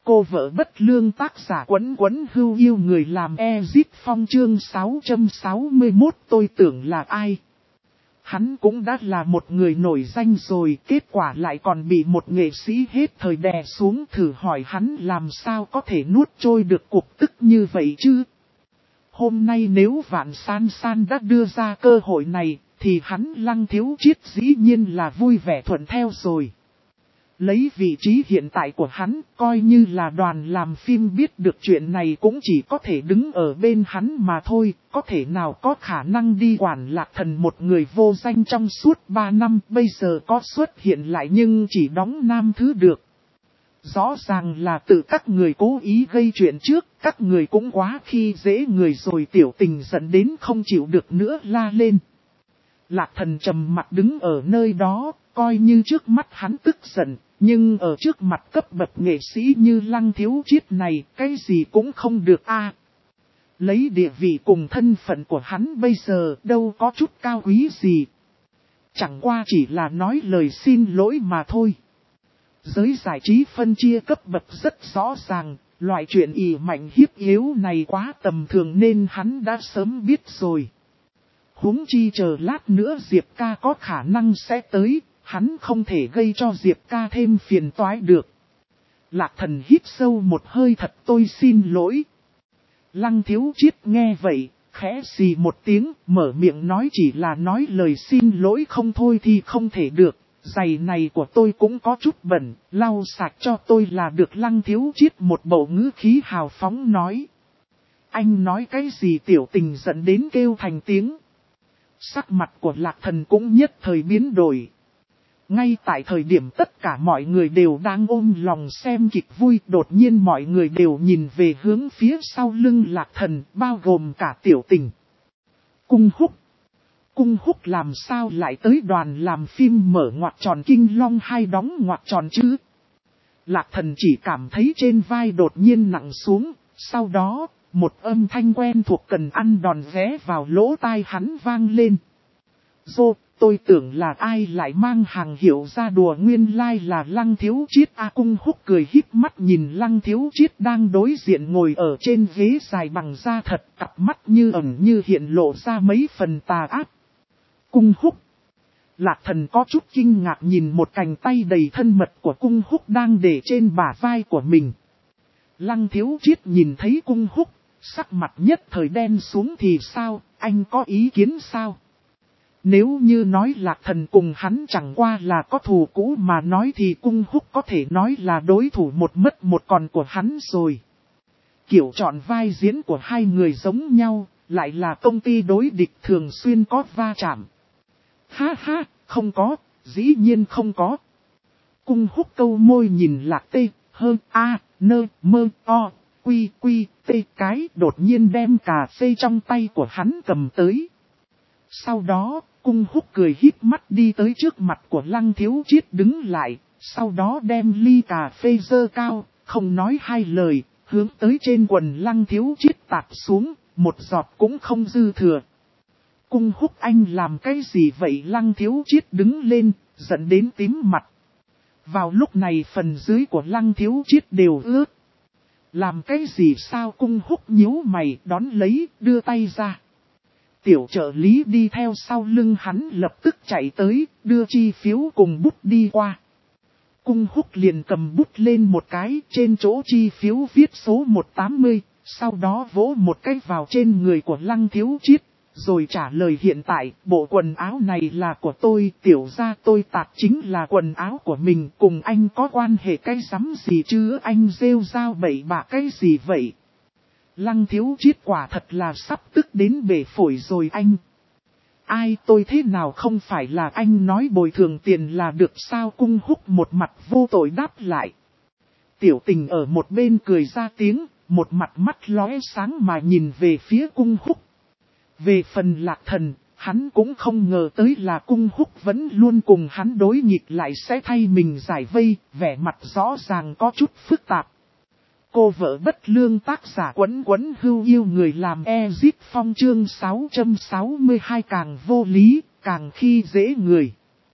Cô vợ bất lương tác giả Quấn Quấn Hưu yêu người làm Ezip Phong chương 661 tôi tưởng là ai. Hắn cũng đã là một người nổi danh rồi, kết quả lại còn bị một nghệ sĩ hết thời đè xuống, thử hỏi hắn làm sao có thể nuốt trôi được cục tức như vậy chứ. Hôm nay nếu Vạn San San đã đưa ra cơ hội này, thì hắn Lăng Thiếu Chiết dĩ nhiên là vui vẻ thuận theo rồi. Lấy vị trí hiện tại của hắn, coi như là đoàn làm phim biết được chuyện này cũng chỉ có thể đứng ở bên hắn mà thôi, có thể nào có khả năng đi quản Lạc Thần một người vô danh trong suốt 3 năm, bây giờ có xuất hiện lại nhưng chỉ đóng nam thứ được. Rõ ràng là tự các người cố ý gây chuyện trước, các người cũng quá khi dễ người rồi, Tiểu Tình dẫn đến không chịu được nữa la lên. Lạc Thần trầm mặt đứng ở nơi đó, coi như trước mắt hắn tức giận, nhưng ở trước mặt cấp bậc nghệ sĩ như Lăng Thiếu Chiết này, cái gì cũng không được a. Lấy địa vị cùng thân phận của hắn bây giờ đâu có chút cao quý gì. Chẳng qua chỉ là nói lời xin lỗi mà thôi. Giới giải trí phân chia cấp bậc rất rõ ràng, loại chuyện ỷ mạnh hiếp yếu này quá tầm thường nên hắn đã sớm biết rồi. Huống chi chờ lát nữa Diệp ca có khả năng sẽ tới, hắn không thể gây cho Diệp ca thêm phiền toái được. Lạc Thần hít sâu một hơi thật tôi xin lỗi. Lăng Thiếu Chiết nghe vậy, khẽ xì một tiếng, mở miệng nói chỉ là nói lời xin lỗi không thôi thì không thể được. Giày này của tôi cũng có chút bẩn, lau sạch cho tôi là được. Lăng Thiếu Chiết một bầu ngữ khí hào phóng nói. Anh nói cái gì? Tiểu Tình giận đến kêu thành tiếng. Sắc mặt của Lạc Thần cũng nhất thời biến đổi. Ngay tại thời điểm tất cả mọi người đều đang ôm lòng xem kịch vui, đột nhiên mọi người đều nhìn về hướng phía sau lưng Lạc Thần, bao gồm cả Tiểu Tình. Cung Húc. Cung Húc làm sao lại tới đoàn làm phim mở ngoặc tròn Kinh Long hay đóng ngoặc tròn chứ? Lạc Thần chỉ cảm thấy trên vai đột nhiên nặng xuống, sau đó, một âm thanh quen thuộc cần ăn đòn ghé vào lỗ tai hắn vang lên. Dô, tôi tưởng là ai lại mang hàng hiệu ra đùa, nguyên lai là Lăng Thiếu Chiết. Cung Húc cười híp mắt nhìn Lăng Thiếu Chiết đang đối diện ngồi ở trên ghế dài bằng da thật, cặp mắt như ẩn như hiện lộ ra mấy phần tà ác. Cung Húc. Lạc Thần có chút kinh ngạc nhìn một cành tay đầy thân mật của Cung Húc đang để trên bả vai của mình. Lăng Thiếu Chiết nhìn thấy Cung Húc, sắc mặt nhất thời đen xuống. Thì sao, anh có ý kiến sao? Nếu như nói Lạc Thần cùng hắn chẳng qua là có thù cũ mà nói thì Cung Húc có thể nói là đối thủ một mất một còn của hắn rồi. Kiểu chọn vai diễn của hai người giống nhau, lại là công ty đối địch thường xuyên có va chạm. Ha ha, không có, dĩ nhiên không có. Cung Húc câu môi nhìn Lạc Tê, hơn a, nơ, mơ, o, quy, tê cái, đột nhiên đem cà phê trong tay của hắn cầm tới. Sau đó, Cung Húc cười híp mắt đi tới trước mặt của Lăng Thiếu Chiết đứng lại, sau đó đem ly cà phê dơ cao, không nói hai lời, hướng tới trên quần Lăng Thiếu Chiết tạt xuống, một giọt cũng không dư thừa. Cung Húc anh làm cái gì vậy? Lăng Thiếu Chiết đứng lên, giận đến tím mặt. Vào lúc này phần dưới của Lăng Thiếu Chiết đều ướt. Làm cái gì sao? Cung Húc nhíu mày đón lấy, đưa tay ra. Tiểu trợ lý đi theo sau lưng hắn lập tức chạy tới, đưa chi phiếu cùng bút đi qua. Cung Húc liền cầm bút lên một cái, trên chỗ chi phiếu viết số 180, sau đó vỗ một cái vào trên người của Lăng Thiếu Chiết, rồi trả lời hiện tại, bộ quần áo này là của tôi, tiểu ra tôi tạt chính là quần áo của mình, cùng anh có quan hệ cái rắm gì chứ, anh rêu rao bậy bạ cái gì vậy? Lăng Thiếu Chiết quả thật là sắp tức đến bể phổi rồi anh. Ai tôi thế nào không phải là anh nói bồi thường tiền là được sao? Cung Húc một mặt vô tội đáp lại. Tiểu Tình ở một bên cười ra tiếng, một mặt mắt lóe sáng mà nhìn về phía Cung Húc. Về phần Lạc Thần, hắn cũng không ngờ tới là Cung Húc vẫn luôn cùng hắn đối nghịch lại sẽ thay mình giải vây, vẻ mặt rõ ràng có chút phức tạp. Cô vợ bất lương tác giả Quấn Quấn Hưu yêu người làm Ezip Phong chương 662 càng vô lý, càng khi dễ người.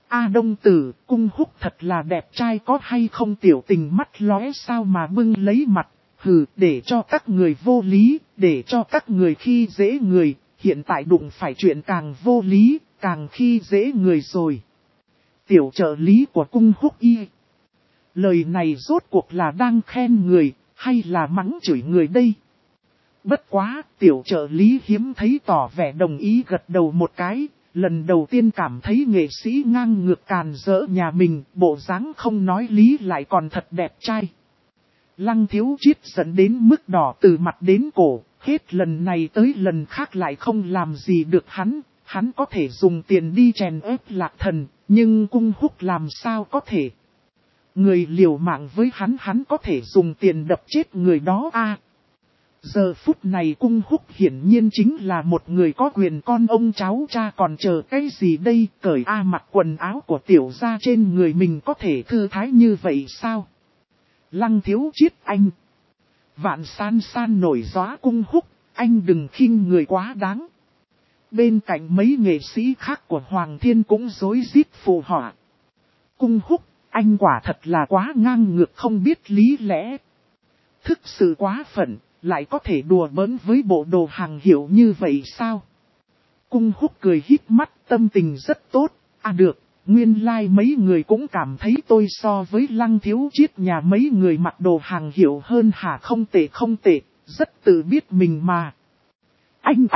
A Đông Tử, Cung Húc thật là đẹp trai có hay không tiểu tình mắt lóe sao mà bưng lấy mặt, hừ, để cho các người vô lý, để cho các người khi dễ người, hiện tại đụng phải chuyện càng vô lý, càng khi dễ người rồi. Tiểu trợ lý của Cung Húc y. Lời này rốt cuộc là đang khen người, hay là mắng chửi người đây? Bất quá, tiểu trợ lý hiếm thấy tỏ vẻ đồng ý gật đầu một cái, lần đầu tiên cảm thấy nghệ sĩ ngang ngược càn rỡ nhà mình, bộ dáng không nói lý lại còn thật đẹp trai. Lăng Thiếu Chiết dẫn đến mức đỏ từ mặt đến cổ, hết lần này tới lần khác lại không làm gì được hắn có thể dùng tiền đi chèn ép Lạc Thần, nhưng Cung Húc làm sao có thể. Người liều mạng với hắn có thể dùng tiền đập chết người đó a. Giờ phút này Cung Húc hiển nhiên chính là một người có quyền con ông cháu cha còn chờ cái gì đây, cởi mặc quần áo của tiểu gia trên người mình có thể thư thái như vậy sao? Lăng Thiếu Chiết anh. Vạn san san nổi gió Cung Húc, anh đừng khinh người quá đáng. Bên cạnh mấy nghệ sĩ khác của Hoàng Thiên cũng rối rít phụ họa. Cung Húc, anh quả thật là quá ngang ngược không biết lý lẽ. Thực sự quá phận, lại có thể đùa bỡn với bộ đồ hàng hiệu như vậy sao? Cung Húc cười híp mắt, tâm tình rất tốt. Được, nguyên lai mấy người cũng cảm thấy tôi so với Lăng Thiếu Chiết nhà mấy người mặc đồ hàng hiệu hơn hả? Không tệ không tệ, rất tự biết mình mà. Anh.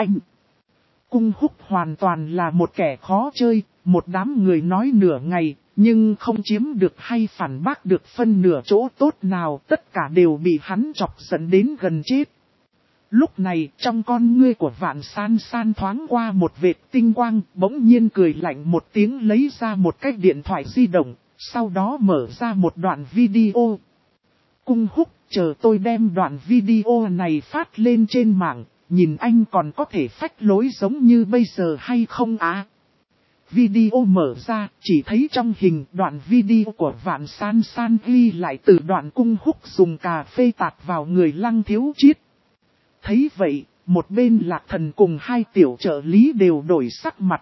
Cung Húc hoàn toàn là một kẻ khó chơi, một đám người nói nửa ngày, nhưng không chiếm được hay phản bác được phân nửa chỗ tốt nào, tất cả đều bị hắn chọc giận đến gần chết. Lúc này, trong con ngươi của Vạn San San thoáng qua một vệt tinh quang, bỗng nhiên cười lạnh một tiếng lấy ra một cái điện thoại di động, sau đó mở ra một đoạn video. Cung Húc, chờ tôi đem đoạn video này phát lên trên mạng, nhìn anh còn có thể phách lối giống như bây giờ hay không á? Video mở ra, chỉ thấy trong hình đoạn video của Vạn San San ghi lại từ đoạn Cung Húc dùng cà phê tạt vào người Lăng Thiếu Chiết. Thấy vậy, một bên Lạc Thần cùng hai tiểu trợ lý đều đổi sắc mặt.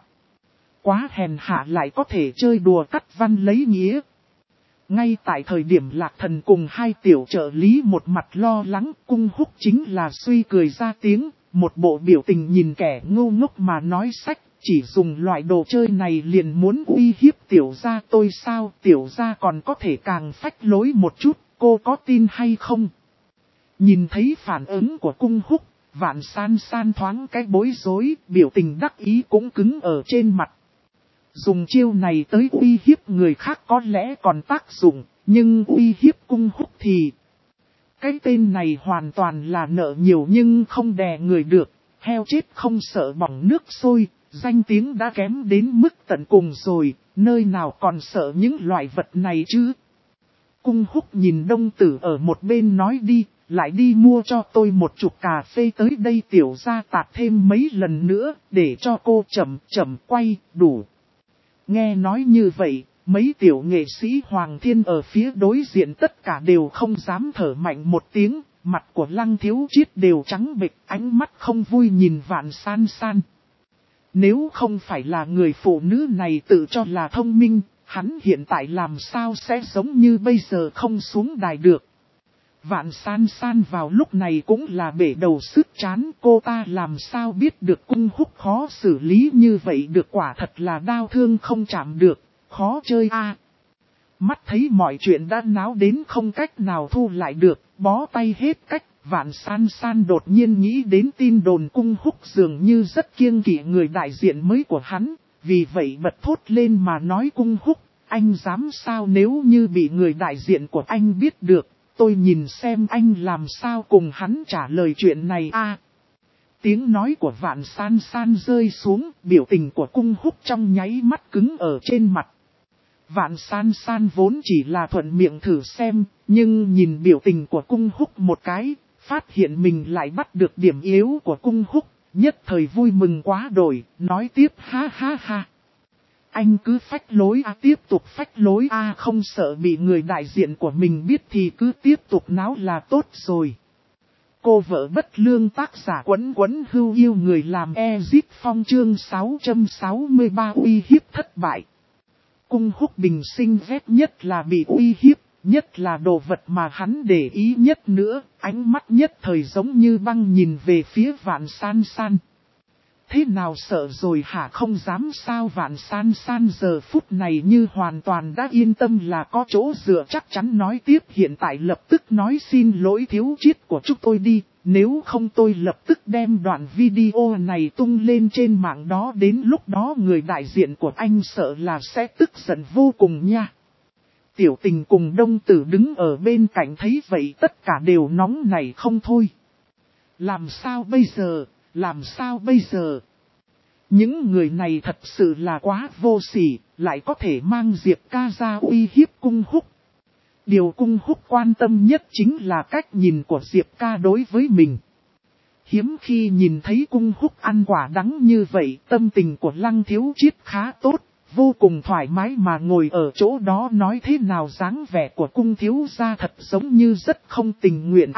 Quá hèn hạ lại có thể chơi đùa cắt văn lấy nghĩa. Ngay tại thời điểm Lạc Thần cùng hai tiểu trợ lý một mặt lo lắng, Cung Húc chính là suy cười ra tiếng, một bộ biểu tình nhìn kẻ ngu ngốc mà nói sách, chỉ dùng loại đồ chơi này liền muốn uy hiếp tiểu gia tôi sao? Tiểu gia còn có thể càng phách lối một chút, cô có tin hay không? Nhìn thấy phản ứng của Cung Húc, Vạn San San thoáng cái bối rối, biểu tình đắc ý cũng cứng ở trên mặt. Dùng chiêu này tới uy hiếp người khác có lẽ còn tác dụng, nhưng uy hiếp Cung Húc thì... Cái tên này hoàn toàn là nợ nhiều nhưng không đè người được, heo chết không sợ bỏng nước sôi, danh tiếng đã kém đến mức tận cùng rồi, nơi nào còn sợ những loại vật này chứ. Cung Húc nhìn Đông Tử ở một bên nói đi, lại đi mua cho tôi một chục cà phê tới đây tiểu gia tạt thêm mấy lần nữa, để cho cô chậm quay, đủ. Nghe nói như vậy, mấy tiểu nghệ sĩ Hoàng Thiên ở phía đối diện tất cả đều không dám thở mạnh một tiếng, mặt của Lăng Thiếu Chiết đều trắng bệch, ánh mắt không vui nhìn Vạn San San. Nếu không phải là người phụ nữ này tự cho là thông minh, hắn hiện tại làm sao sẽ giống như bây giờ không xuống đài được. Vạn San San vào lúc này cũng là bể đầu sức chán, cô ta làm sao biết được Cung Húc khó xử lý như vậy được, quả thật là đau thương không chạm được, khó chơi a. Mắt thấy mọi chuyện đã náo đến không cách nào thu lại được, bó tay hết cách, Vạn San San đột nhiên nghĩ đến tin đồn Cung Húc dường như rất kiêng kỵ người đại diện mới của hắn, vì vậy bật thốt lên mà nói Cung Húc, anh dám sao? Nếu như bị người đại diện của anh biết được, tôi nhìn xem anh làm sao cùng hắn trả lời chuyện này a. Tiếng nói của Vạn San San rơi xuống, biểu tình của Cung Húc trong nháy mắt cứng ở trên mặt. Vạn San San vốn chỉ là thuận miệng thử xem, nhưng nhìn biểu tình của Cung Húc một cái, phát hiện mình lại bắt được điểm yếu của Cung Húc, nhất thời vui mừng quá đổi, nói tiếp ha ha ha. Anh cứ phách lối tiếp tục phách lối không sợ bị người đại diện của mình biết thì cứ tiếp tục náo là tốt rồi. Cô vợ bất lương tác giả Quấn Hưu yêu người làm Exit Phong chương 663 uy hiếp thất bại. Cung Húc bình sinh ghét nhất là bị uy hiếp, nhất là đồ vật mà hắn để ý nhất nữa, ánh mắt nhất thời giống như băng nhìn về phía Vạn San San. Thế nào sợ rồi hả? Không dám sao? Vạn San San giờ phút này như hoàn toàn đã yên tâm là có chỗ dựa, chắc chắn nói tiếp. Hiện tại lập tức nói xin lỗi thiếu chiết của chúng tôi đi, nếu không tôi lập tức đem đoạn video này tung lên trên mạng đó, đến lúc đó người đại diện của anh sợ là sẽ tức giận vô cùng nha. Tiểu Tình cùng Đông Tử đứng ở bên cạnh thấy vậy tất cả đều nóng nảy không thôi. Làm sao bây giờ? Làm sao bây giờ? Những người này thật sự là quá vô sỉ, lại có thể mang Diệp ca ra uy hiếp Cung Húc. Điều Cung Húc quan tâm nhất chính là cách nhìn của Diệp ca đối với mình. Hiếm khi nhìn thấy Cung Húc ăn quả đắng như vậy, tâm tình của Lăng Thiếu Chiết khá tốt, vô cùng thoải mái mà ngồi ở chỗ đó. Nói thế nào dáng vẻ của Cung thiếu gia thật giống như rất không tình nguyện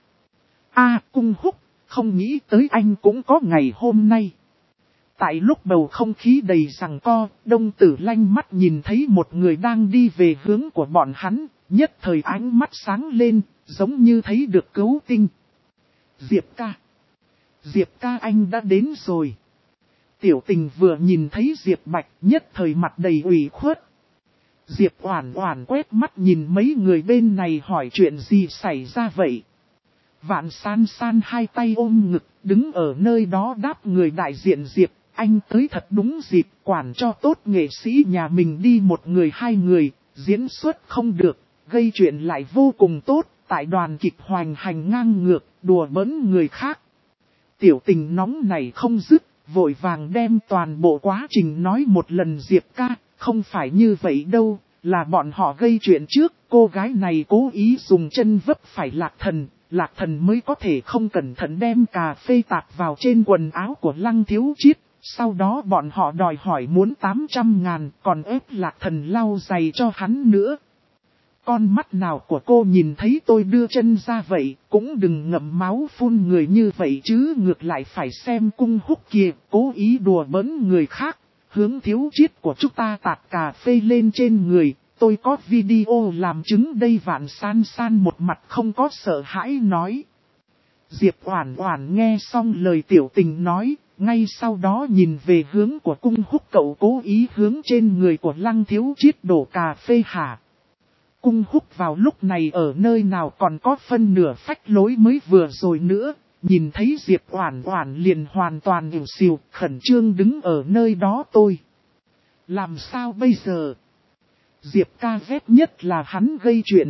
Cung Húc, không nghĩ tới anh cũng có ngày hôm nay. Tại lúc bầu không khí đầy giằng co, Đông Tử lanh mắt nhìn thấy một người đang đi về hướng của bọn hắn, nhất thời ánh mắt sáng lên, giống như thấy được cứu tinh. Diệp ca! Diệp ca, anh đã đến rồi. Tiểu Tình vừa nhìn thấy Diệp Bạch nhất thời mặt đầy ủy khuất. Diệp Oản Oản quét mắt nhìn mấy người bên này hỏi chuyện gì xảy ra vậy. Vạn San San hai tay ôm ngực, đứng ở nơi đó đáp người đại diện Diệp, anh tới thật đúng dịp, quản cho tốt nghệ sĩ nhà mình đi một người hai người, diễn xuất không được, gây chuyện lại vô cùng tốt, tại đoàn kịch hoành hành ngang ngược, đùa bỡn người khác. Tiểu Tình nóng này không dứt, vội vàng đem toàn bộ quá trình nói một lần. Diệp ca, không phải như vậy đâu, là bọn họ gây chuyện trước, cô gái này cố ý dùng chân vấp phải Lạc Thần. Lạc Thần mới có thể không cẩn thận đem cà phê tạt vào trên quần áo của Lăng Thiếu Chiết. Sau đó bọn họ đòi hỏi muốn 800.000, còn ép Lạc Thần lau giày cho hắn nữa. Con mắt nào của cô nhìn thấy tôi đưa chân ra vậy, cũng đừng ngậm máu phun người như vậy chứ, ngược lại phải xem Cung Húc kìa, cố ý đùa bỡn người khác, hướng Thiếu Chiết của chúng ta tạt cà phê lên trên người. Tôi có video làm chứng đây. Vạn San San một mặt không có sợ hãi nói. Diệp Oản Oản nghe xong lời Tiểu Tình nói, ngay sau đó nhìn về hướng của Cung Húc, cậu cố ý hướng trên người của Lăng Thiếu Chiết đổ cà phê hả? Cung Húc vào lúc này ở nơi nào còn có phân nửa phách lối mới vừa rồi nữa, nhìn thấy Diệp Oản Oản liền hoàn toàn ỉu xìu, khẩn trương đứng ở nơi đó. Tôi làm sao bây giờ? Diệp ca ghét nhất là hắn gây chuyện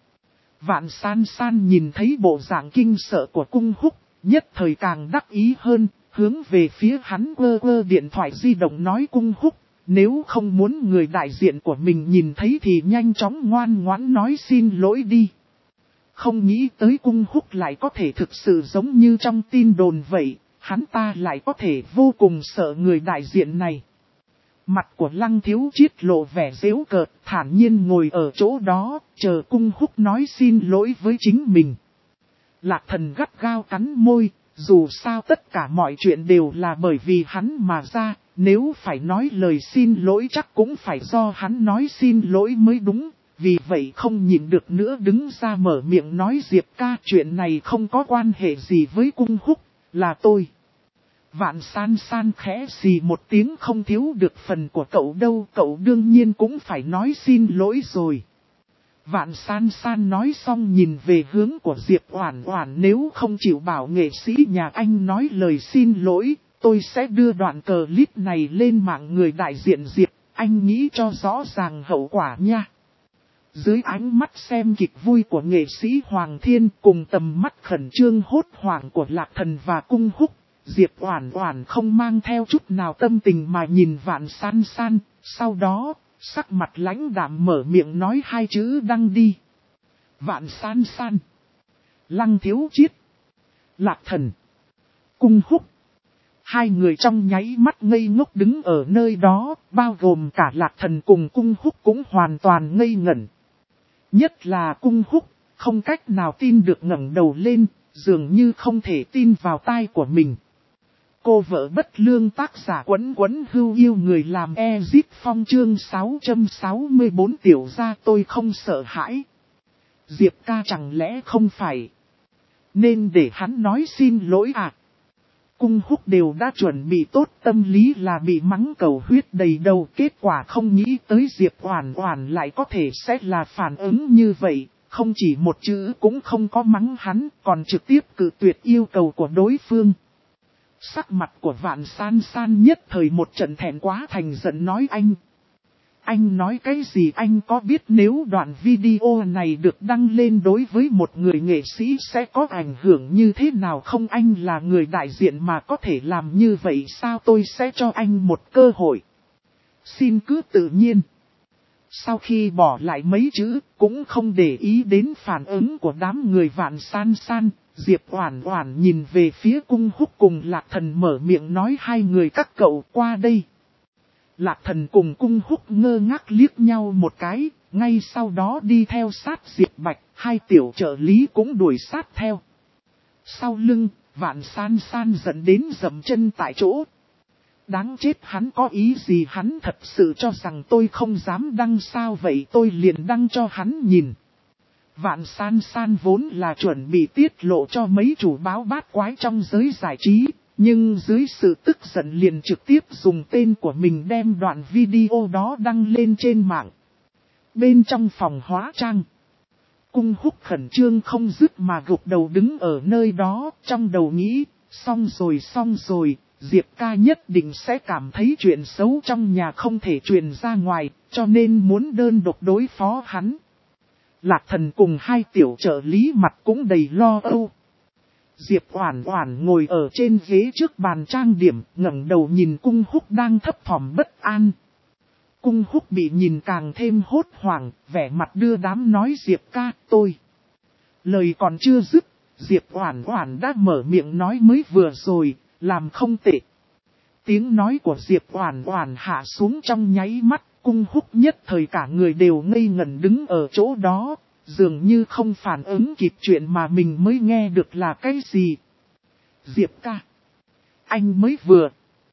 Vạn San San nhìn thấy bộ dạng kinh sợ của Cung Húc, nhất thời càng đắc ý hơn, hướng về phía hắn quơ quơ điện thoại di động nói: Cung Húc, nếu không muốn người đại diện của mình nhìn thấy thì nhanh chóng ngoan ngoãn nói xin lỗi đi. Không nghĩ tới Cung Húc lại có thể thực sự giống như trong tin đồn vậy, hắn ta lại có thể vô cùng sợ người đại diện này. Mặt của Lăng Thiếu Chiết lộ vẻ giễu cợt, thản nhiên ngồi ở chỗ đó, chờ Cung Húc nói xin lỗi với chính mình. Lạc Thần gắt gao cắn môi, dù sao tất cả mọi chuyện đều là bởi vì hắn mà ra, nếu phải nói lời xin lỗi chắc cũng phải do hắn nói xin lỗi mới đúng, vì vậy không nhịn được nữa đứng ra mở miệng nói: Diệp ca, chuyện này không có quan hệ gì với Cung Húc, là tôi. Vạn San San khẽ xì một tiếng: không thiếu được phần của cậu đâu, cậu đương nhiên cũng phải nói xin lỗi rồi. Vạn San San nói xong nhìn về hướng của Diệp Oản Oản: nếu không chịu bảo nghệ sĩ nhà anh nói lời xin lỗi, tôi sẽ đưa đoạn clip này lên mạng. Người đại diện Diệp, anh nghĩ cho rõ ràng hậu quả nha. Dưới ánh mắt xem kịch vui của nghệ sĩ Hoàng Thiên cùng tầm mắt khẩn trương hốt hoảng của Lạc Thần và Cung Húc, Diệp Oản Oản không mang theo chút nào tâm tình mà nhìn Vạn San San, sau đó, sắc mặt lãnh đạm mở miệng nói hai chữ: đăng đi. Vạn San San, Lăng Thiếu Chiết, Lạc Thần, Cung Húc. Hai người trong nháy mắt ngây ngốc đứng ở nơi đó, bao gồm cả Lạc Thần cùng Cung Húc cũng hoàn toàn ngây ngẩn. Nhất là Cung Húc, không cách nào tin được ngẩng đầu lên, dường như không thể tin vào tai của mình. cô vợ bất lương tác giả Quấn Quấn Hưu yêu người làm Ezip Phong chương 664 tiểu ra tôi không sợ hãi. Diệp ca chẳng lẽ không phải nên để hắn nói xin lỗi à? Cung Húc đều đã chuẩn bị tốt tâm lý là bị mắng cầu huyết đầy đầu, kết quả không nghĩ tới Diệp Oản Oản lại có thể sẽ là phản ứng như vậy, không chỉ một chữ cũng không có mắng hắn, còn trực tiếp cự tuyệt yêu cầu của đối phương. Sắc mặt của Vạn San San nhất thời một trận thẹn quá thành giận nói anh nói cái gì? Anh có biết nếu đoạn video này được đăng lên đối với một người nghệ sĩ sẽ có ảnh hưởng như thế nào không? Anh là người đại diện mà có thể làm như vậy sao? Tôi sẽ cho anh một cơ hội. Xin cứ tự nhiên. Sau khi bỏ lại mấy chữ, cũng không để ý đến phản ứng của đám người Vạn San San, Diệp Oản Oản nhìn về phía Cung Húc cùng Lạc Thần mở miệng nói hai người các cậu qua đây. Lạc Thần cùng Cung Húc ngơ ngác liếc nhau một cái, ngay sau đó đi theo sát Diệp Bạch, hai tiểu trợ lý cũng đuổi sát theo. Sau lưng, Vạn San San giận đến dậm chân tại chỗ. Đáng chết, hắn có ý gì? Hắn thật sự cho rằng tôi không dám đăng sao? Vậy tôi liền đăng cho hắn nhìn. Vạn San San vốn là chuẩn bị tiết lộ cho mấy chủ báo bát quái trong giới giải trí, nhưng dưới sự tức giận liền trực tiếp dùng tên của mình đem đoạn video đó đăng lên trên mạng. Bên trong phòng hóa trang, Cung Húc khẩn trương không dứt mà gục đầu đứng ở nơi đó, trong đầu nghĩ, xong rồi, Diệp ca nhất định sẽ cảm thấy chuyện xấu trong nhà không thể truyền ra ngoài, cho nên muốn đơn độc đối phó hắn. Lạc Thần cùng hai tiểu trợ lý mặt cũng đầy lo âu. Diệp Oản Oản ngồi ở trên ghế trước bàn trang điểm, ngẩng đầu nhìn Cung Húc đang thấp thỏm bất an. Cung Húc bị nhìn càng thêm hốt hoảng, vẻ mặt đưa đám nói Diệp ca, tôi. Lời còn chưa dứt, Diệp Oản Oản đã mở miệng nói mới vừa rồi, làm không tệ. Tiếng nói của Diệp Oản Oản hạ xuống trong nháy mắt, Cung Húc nhất thời cả người đều ngây ngẩn đứng ở chỗ đó, dường như không phản ứng kịp chuyện mà mình mới nghe được là cái gì. Diệp ca, anh mới vừa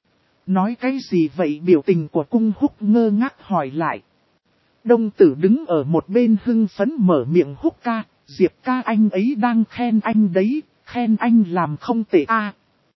nói cái gì vậy? Biểu tình của Cung Húc ngơ ngác hỏi lại. Đông Tử đứng ở một bên hưng phấn mở miệng, Húc ca, Diệp ca anh ấy đang khen anh đấy, khen anh làm không tệ a.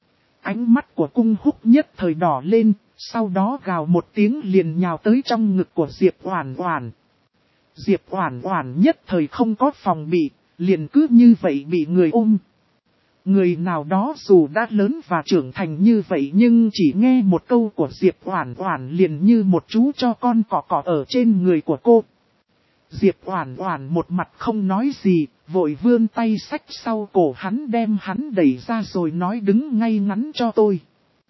Ánh mắt của Cung Húc nhất thời đỏ lên, sau đó gào một tiếng liền nhào tới trong ngực của Diệp Oản Oản. Diệp Oản Oản nhất thời không có phòng bị, liền cứ như vậy bị người ôm. Người nào đó dù đã lớn và trưởng thành như vậy nhưng chỉ nghe một câu của Diệp Oản Oản liền như một chú cho con cọ ở trên người của cô. Diệp Oản Oản một mặt không nói gì, vội vươn tay xách sau cổ hắn đem hắn đẩy ra rồi nói đứng ngay ngắn cho tôi.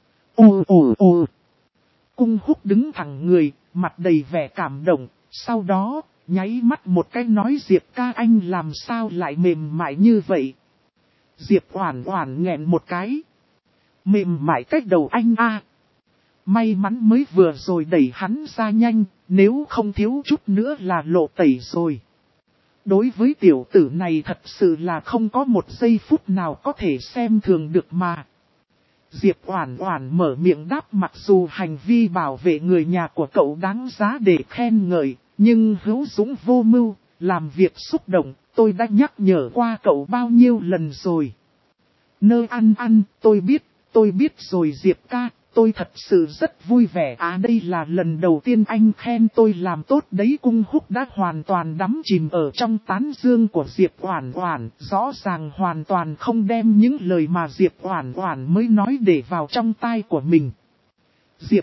Ồ. Cung Húc đứng thẳng người, mặt đầy vẻ cảm động, sau đó, nháy mắt một cái nói Diệp ca anh làm sao lại mềm mại như vậy. Diệp Oản Oản nghẹn một cái. Mềm mại cách đầu anh a. May mắn mới vừa rồi đẩy hắn ra nhanh, nếu không thiếu chút nữa là lộ tẩy rồi. Đối với tiểu tử này thật sự là không có một giây phút nào có thể xem thường được mà. Diệp Oản Oản mở miệng đáp, mặc dù hành vi bảo vệ người nhà của cậu đáng giá để khen ngợi, nhưng hữu dũng vô mưu, làm việc xúc động, tôi đã nhắc nhở qua cậu bao nhiêu lần rồi. Nơ ăn, tôi biết rồi Diệp ca, tôi thật sự rất vui vẻ. Đây là lần đầu tiên anh khen tôi làm tốt đấy. Cung Húc đã hoàn toàn đắm chìm ở trong tán dương của Diệp Oản Oản, rõ ràng hoàn toàn không đem những lời mà Diệp Oản Oản mới nói để vào trong tai của mình. Diệp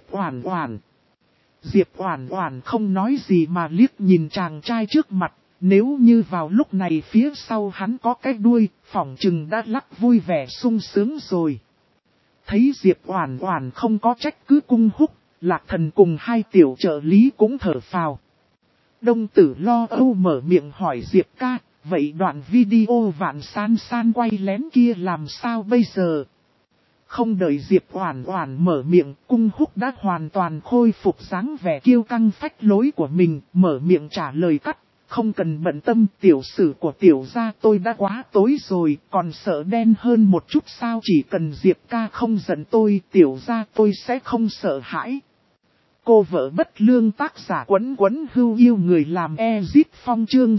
Oản Oản không nói gì mà liếc nhìn chàng trai trước mặt, nếu như vào lúc này phía sau hắn có cái đuôi, phỏng chừng đã lắc vui vẻ sung sướng rồi. Thấy Diệp Oản Oản không có trách cứ Cung Húc, Lạc Thần cùng hai tiểu trợ lý cũng thở phào. Đông Tử lo âu mở miệng hỏi Diệp ca, vậy đoạn video Vạn San San quay lén kia làm sao bây giờ? Không đợi Diệp Oản Oản mở miệng, Cung Húc đã hoàn toàn khôi phục dáng vẻ kiêu căng phách lối của mình, mở miệng trả lời cắt. không cần bận tâm, tiểu sử của tiểu gia tôi đã quá tối rồi, còn sợ đen hơn một chút sao, chỉ cần Diệp ca không giận tôi, tiểu gia tôi sẽ không sợ hãi. Cô vợ bất lương tác giả Quấn Quấn Hưu yêu người làm Ezit Phong chương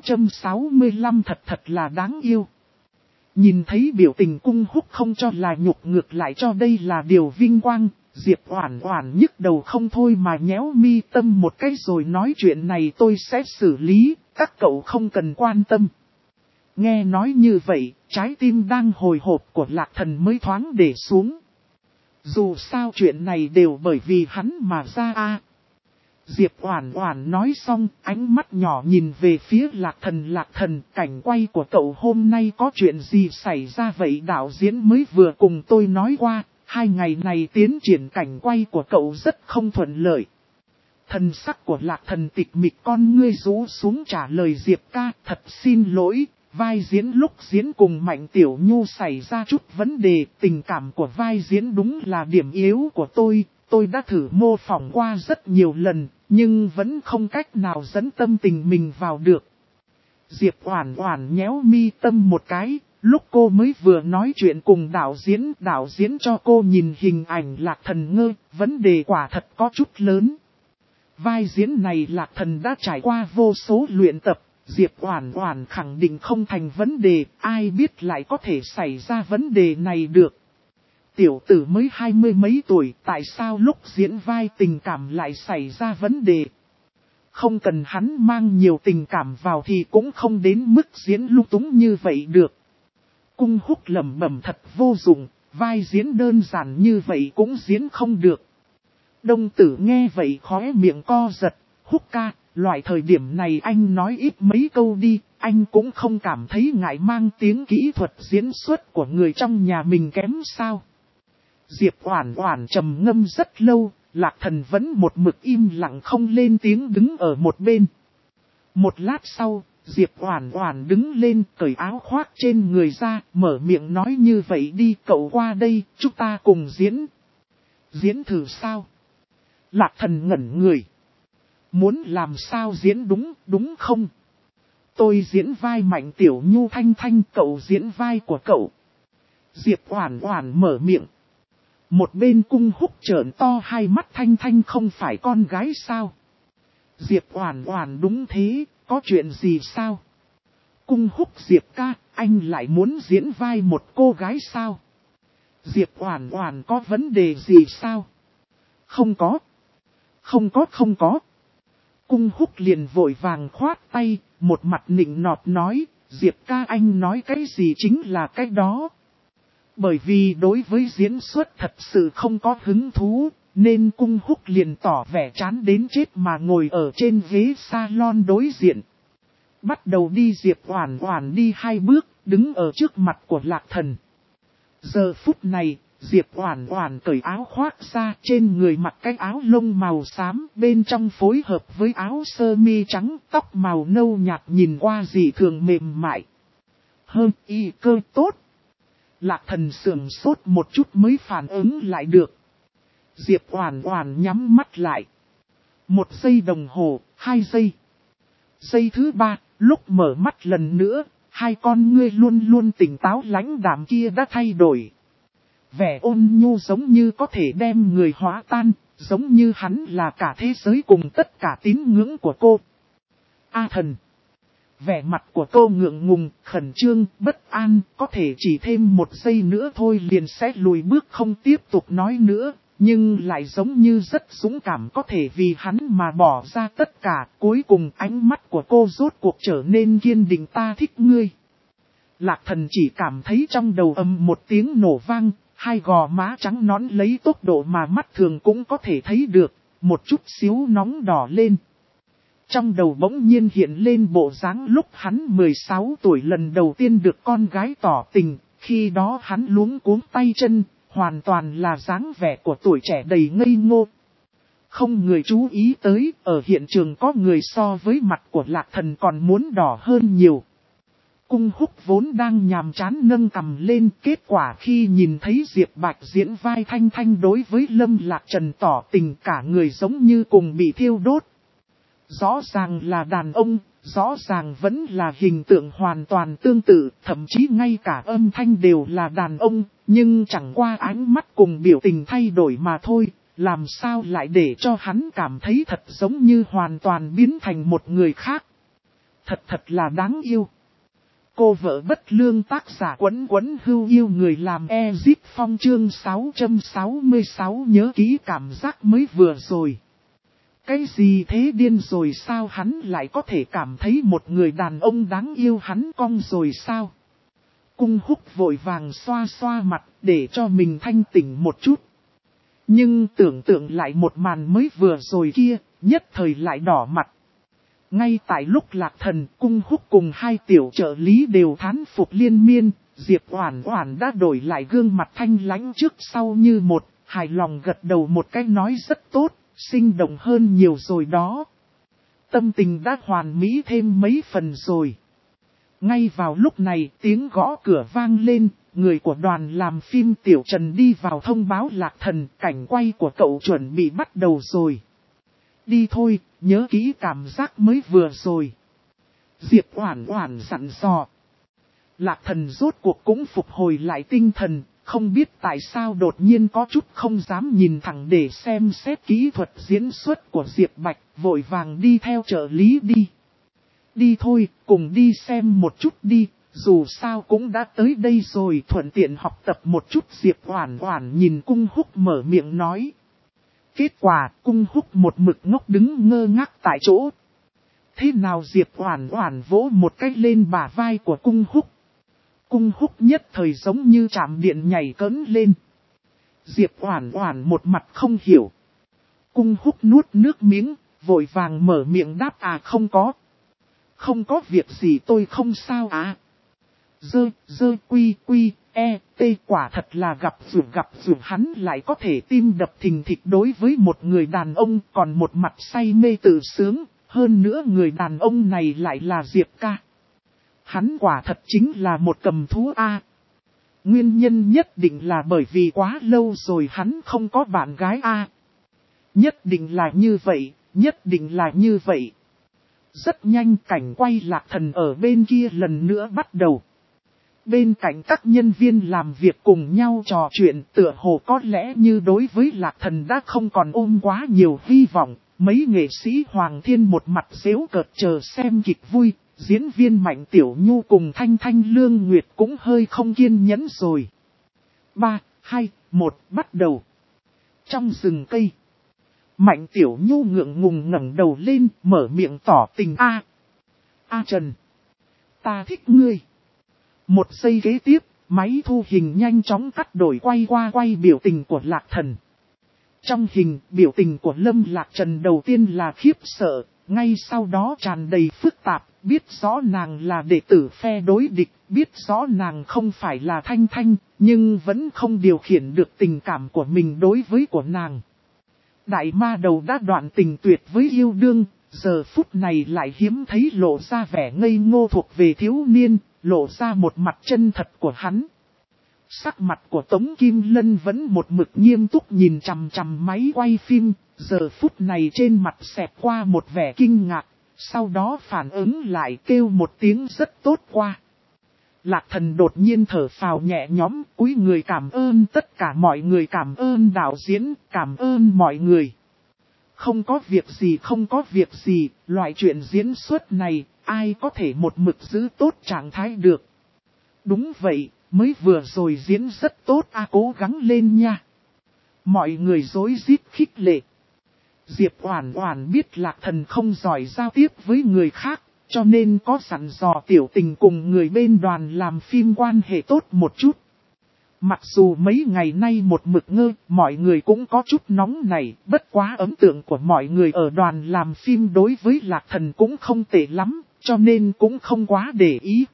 665 thật là đáng yêu. Nhìn thấy biểu tình Cung Húc không cho là nhục, ngược lại cho đây là điều vinh quang, Diệp Oản Oản nhức đầu không thôi mà nhéo mi tâm một cái rồi nói chuyện này tôi sẽ xử lý, các cậu không cần quan tâm. Nghe nói như vậy, trái tim đang hồi hộp của Lạc Thần mới thoáng để xuống. Dù sao chuyện này đều bởi vì hắn mà ra a. Diệp Oản Oản nói xong, ánh mắt nhỏ nhìn về phía Lạc Thần, cảnh quay của cậu hôm nay có chuyện gì xảy ra vậy? Đạo diễn mới vừa cùng tôi nói qua, 2 ngày này tiến triển cảnh quay của cậu rất không thuận lợi. Thần sắc của Lạc Thần tịch mịch, con ngươi rũ xuống trả lời Diệp ca, thật xin lỗi. Vai diễn lúc diễn cùng Mạnh Tiểu Nhu xảy ra chút vấn đề, tình cảm của vai diễn đúng là điểm yếu của tôi đã thử mô phỏng qua rất nhiều lần, nhưng vẫn không cách nào dẫn tâm tình mình vào được. Diệp Oản Oản nhéo mi tâm một cái, lúc cô mới vừa nói chuyện cùng đạo diễn cho cô nhìn hình ảnh Lạc Thần ngơ, vấn đề quả thật có chút lớn. Vai diễn này Lạc Thần đã trải qua vô số luyện tập. Diệp Oản Oản khẳng định không thành vấn đề, ai biết lại có thể xảy ra vấn đề này được. Tiểu tử mới 20 mấy tuổi, tại sao lúc diễn vai tình cảm lại xảy ra vấn đề? Không cần hắn mang nhiều tình cảm vào thì cũng không đến mức diễn lung túng như vậy được. Cung Húc lẩm bẩm thật vô dụng, vai diễn đơn giản như vậy cũng diễn không được. Đông Tử nghe vậy khóe miệng co giật, Húc ca. Loại thời điểm này anh nói ít mấy câu đi, anh cũng không cảm thấy ngại mang tiếng kỹ thuật diễn xuất của người trong nhà mình kém sao. Diệp Oản Oản trầm ngâm rất lâu, Lạc Thần vẫn một mực im lặng không lên tiếng đứng ở một bên. Một lát sau, Diệp Oản Oản đứng lên cởi áo khoác trên người ra, mở miệng nói như vậy đi, cậu qua đây, chúng ta cùng diễn. Diễn thử sao? Lạc Thần ngẩn người. Muốn làm sao diễn đúng không? Tôi diễn vai Mạnh Tiểu Nhu Thanh Thanh, cậu diễn vai của cậu. Diệp Oản Oản mở miệng. Một bên Cung Húc trợn to hai mắt, Thanh Thanh không phải con gái sao? Diệp Oản Oản đúng thế, có chuyện gì sao? Cung Húc Diệp ca, anh lại muốn diễn vai một cô gái sao? Diệp Oản Oản có vấn đề gì sao? Không có. Cung Húc liền vội vàng khoát tay, một mặt nịnh nọt nói, Diệp ca anh nói cái gì chính là cái đó. Bởi vì đối với diễn xuất thật sự không có hứng thú, nên Cung Húc liền tỏ vẻ chán đến chết mà ngồi ở trên ghế salon đối diện. Bắt đầu đi. Diệp Oản Oản đi 2 bước, đứng ở trước mặt của Lạc Thần. Giờ phút này, Diệp Oản Oản cởi áo khoác ra, trên người mặc cái áo lông màu xám, bên trong phối hợp với áo sơ mi trắng, tóc màu nâu nhạt nhìn qua dị thường mềm mại. Y cơ tốt. Lạc Thần sững sốt một chút mới phản ứng lại được. Diệp Oản Oản nhắm mắt lại. 1 giây đồng hồ, 2 giây. Giây thứ 3, lúc mở mắt lần nữa, hai con ngươi luôn luôn tỉnh táo lãnh đạm kia đã thay đổi. Vẻ ôn nhu giống như có thể đem người hóa tan, giống như hắn là cả thế giới cùng tất cả tín ngưỡng của cô. A Thần. Vẻ mặt của cô ngượng ngùng, khẩn trương, bất an, có thể chỉ thêm 1 giây nữa thôi liền sẽ lùi bước không tiếp tục nói nữa, nhưng lại giống như rất dũng cảm có thể vì hắn mà bỏ ra tất cả. Cuối cùng ánh mắt của cô rốt cuộc trở nên kiên định, ta thích ngươi. Lạc Thần chỉ cảm thấy trong đầu ầm một tiếng nổ vang, hai gò má trắng nõn lấy tốc độ mà mắt thường cũng có thể thấy được, một chút xíu nóng đỏ lên. Trong đầu bỗng nhiên hiện lên bộ dáng lúc hắn 16 tuổi lần đầu tiên được con gái tỏ tình, khi đó hắn luống cuống tay chân, hoàn toàn là dáng vẻ của tuổi trẻ đầy ngây ngô. Không người chú ý tới, ở hiện trường có người so với mặt của Lạc Thần còn muốn đỏ hơn nhiều. Cung Húc vốn đang nhàm chán nâng cằm lên, kết quả khi nhìn thấy Diệp Bạch diễn vai Thanh Thanh đối với Lâm Lạc Trần tỏ tình, cả người giống như cùng bị thiêu đốt. Rõ ràng là đàn ông, Rõ ràng vẫn là hình tượng hoàn toàn tương tự, thậm chí ngay cả âm thanh đều là đàn ông, nhưng chẳng qua ánh mắt cùng biểu tình thay đổi mà thôi, làm sao lại để cho hắn cảm thấy thật giống như hoàn toàn biến thành một người khác. Thật là đáng yêu. Cô vợ bất lương tác giả Quấn Quấn Hưu yêu người làm Ezip Phong chương 666 nhớ kỹ cảm giác mới vừa rồi. Cái gì thế điên rồi sao hắn lại có thể cảm thấy một người đàn ông đáng yêu hắn cong rồi sao? Cung Húc vội vàng xoa xoa mặt để cho mình thanh tỉnh một chút. Nhưng tưởng tượng lại một màn mới vừa rồi kia, nhất thời lại đỏ mặt. Ngay tại lúc Lạc Thần, Cung Húc cùng hai tiểu trợ lý đều thán phục liên miên, Diệp Oản Oản đã đổi lại gương mặt thanh lãnh trước sau như một, hài lòng gật đầu một cái nói rất tốt, sinh động hơn nhiều rồi đó. Tâm tình đã hoàn mỹ thêm mấy phần rồi. Ngay vào lúc này tiếng gõ cửa vang lên, người của đoàn làm phim Tiểu Trần đi vào thông báo Lạc Thần cảnh quay của cậu chuẩn bị bắt đầu rồi. Đi thôi, nhớ kỹ cảm giác mới vừa rồi. Diệp Oản Oản dặn dò. Lạc Thần rốt cuộc cũng phục hồi lại tinh thần, không biết tại sao đột nhiên có chút không dám nhìn thẳng để xem xét kỹ thuật diễn xuất của Diệp Bạch, vội vàng đi theo trợ lý đi. Đi thôi, cùng đi xem một chút đi, dù sao cũng đã tới đây rồi thuận tiện học tập một chút. Diệp Oản Oản nhìn Cung Húc mở miệng nói. Kết quả, Cung Húc một mực ngốc đứng ngơ ngác tại chỗ. Thế nào? Diệp Oản Oản vỗ một cái lên bả vai của Cung Húc. Cung Húc nhất thời giống như chạm điện nhảy cẫng lên. Diệp Oản Oản một mặt không hiểu. Cung Húc nuốt nước miếng, vội vàng mở miệng đáp không có. Không có việc gì, tôi không sao quả thật là gặp dường hắn lại có thể tim đập thình thịch đối với một người đàn ông còn một mặt say mê tự sướng, hơn nữa người đàn ông này lại là Diệp ca. Hắn quả thật chính là một cầm thú Nguyên nhân nhất định là bởi vì quá lâu rồi hắn không có bạn gái Nhất định là như vậy, nhất định là như vậy. Rất nhanh cảnh quay Lạc Thần ở bên kia lần nữa bắt đầu. Bên cạnh các nhân viên làm việc cùng nhau trò chuyện, tựa hồ có lẽ như đối với Lạc Thần đã không còn ôm quá nhiều hy vọng. Mấy nghệ sĩ Hoàng Thiên một mặt giễu cợt chờ xem kịch vui, diễn viên Mạnh Tiểu Nhu cùng Thanh Thanh Lương Nguyệt cũng hơi không kiên nhẫn rồi. 3, 2, 1 bắt đầu. Trong rừng cây, Mạnh Tiểu Nhu ngượng ngùng ngẩng đầu lên, mở miệng tỏ tình Trần, ta thích ngươi. Một giây kế tiếp, máy thu hình nhanh chóng cắt đổi quay qua quay biểu tình của Lạc Thần. Trong hình, biểu tình của Lâm Lạc Trần đầu tiên là khiếp sợ, ngay sau đó tràn đầy phức tạp, biết rõ nàng là đệ tử phe đối địch, biết rõ nàng không phải là Thanh Thanh, nhưng vẫn không điều khiển được tình cảm của mình đối với của nàng. Đại ma đầu đã đoạn tình tuyệt với yêu đương, giờ phút này lại hiếm thấy lộ ra vẻ ngây ngô thuộc về thiếu niên, lộ ra một mặt chân thật của hắn. Sắc mặt của Tống Kim Lân vẫn một mực nghiêm túc nhìn chằm chằm máy quay phim, giờ phút này trên mặt xẹt qua một vẻ kinh ngạc, sau đó phản ứng lại kêu một tiếng rất tốt qua. Lạc Thần đột nhiên thở phào nhẹ nhõm, cúi người cảm ơn tất cả mọi người, cảm ơn đạo diễn, cảm ơn mọi người. Không có việc gì, không có việc gì, loại chuyện diễn xuất này, ai có thể một mực giữ tốt trạng thái được. Đúng vậy, mới vừa rồi diễn rất tốt cố gắng lên nha. Mọi người rối rít khích lệ. Diệp Oản Oản biết Lạc Thần không giỏi giao tiếp với người khác, cho nên có dặn dò Tiểu Tình cùng người bên đoàn làm phim quan hệ tốt một chút. Mặc dù mấy ngày nay một mực ngơ, mọi người cũng có chút nóng nảy, bất quá ấn tượng của mọi người ở đoàn làm phim đối với Lạc Thần cũng không tệ lắm, cho nên cũng không quá để ý.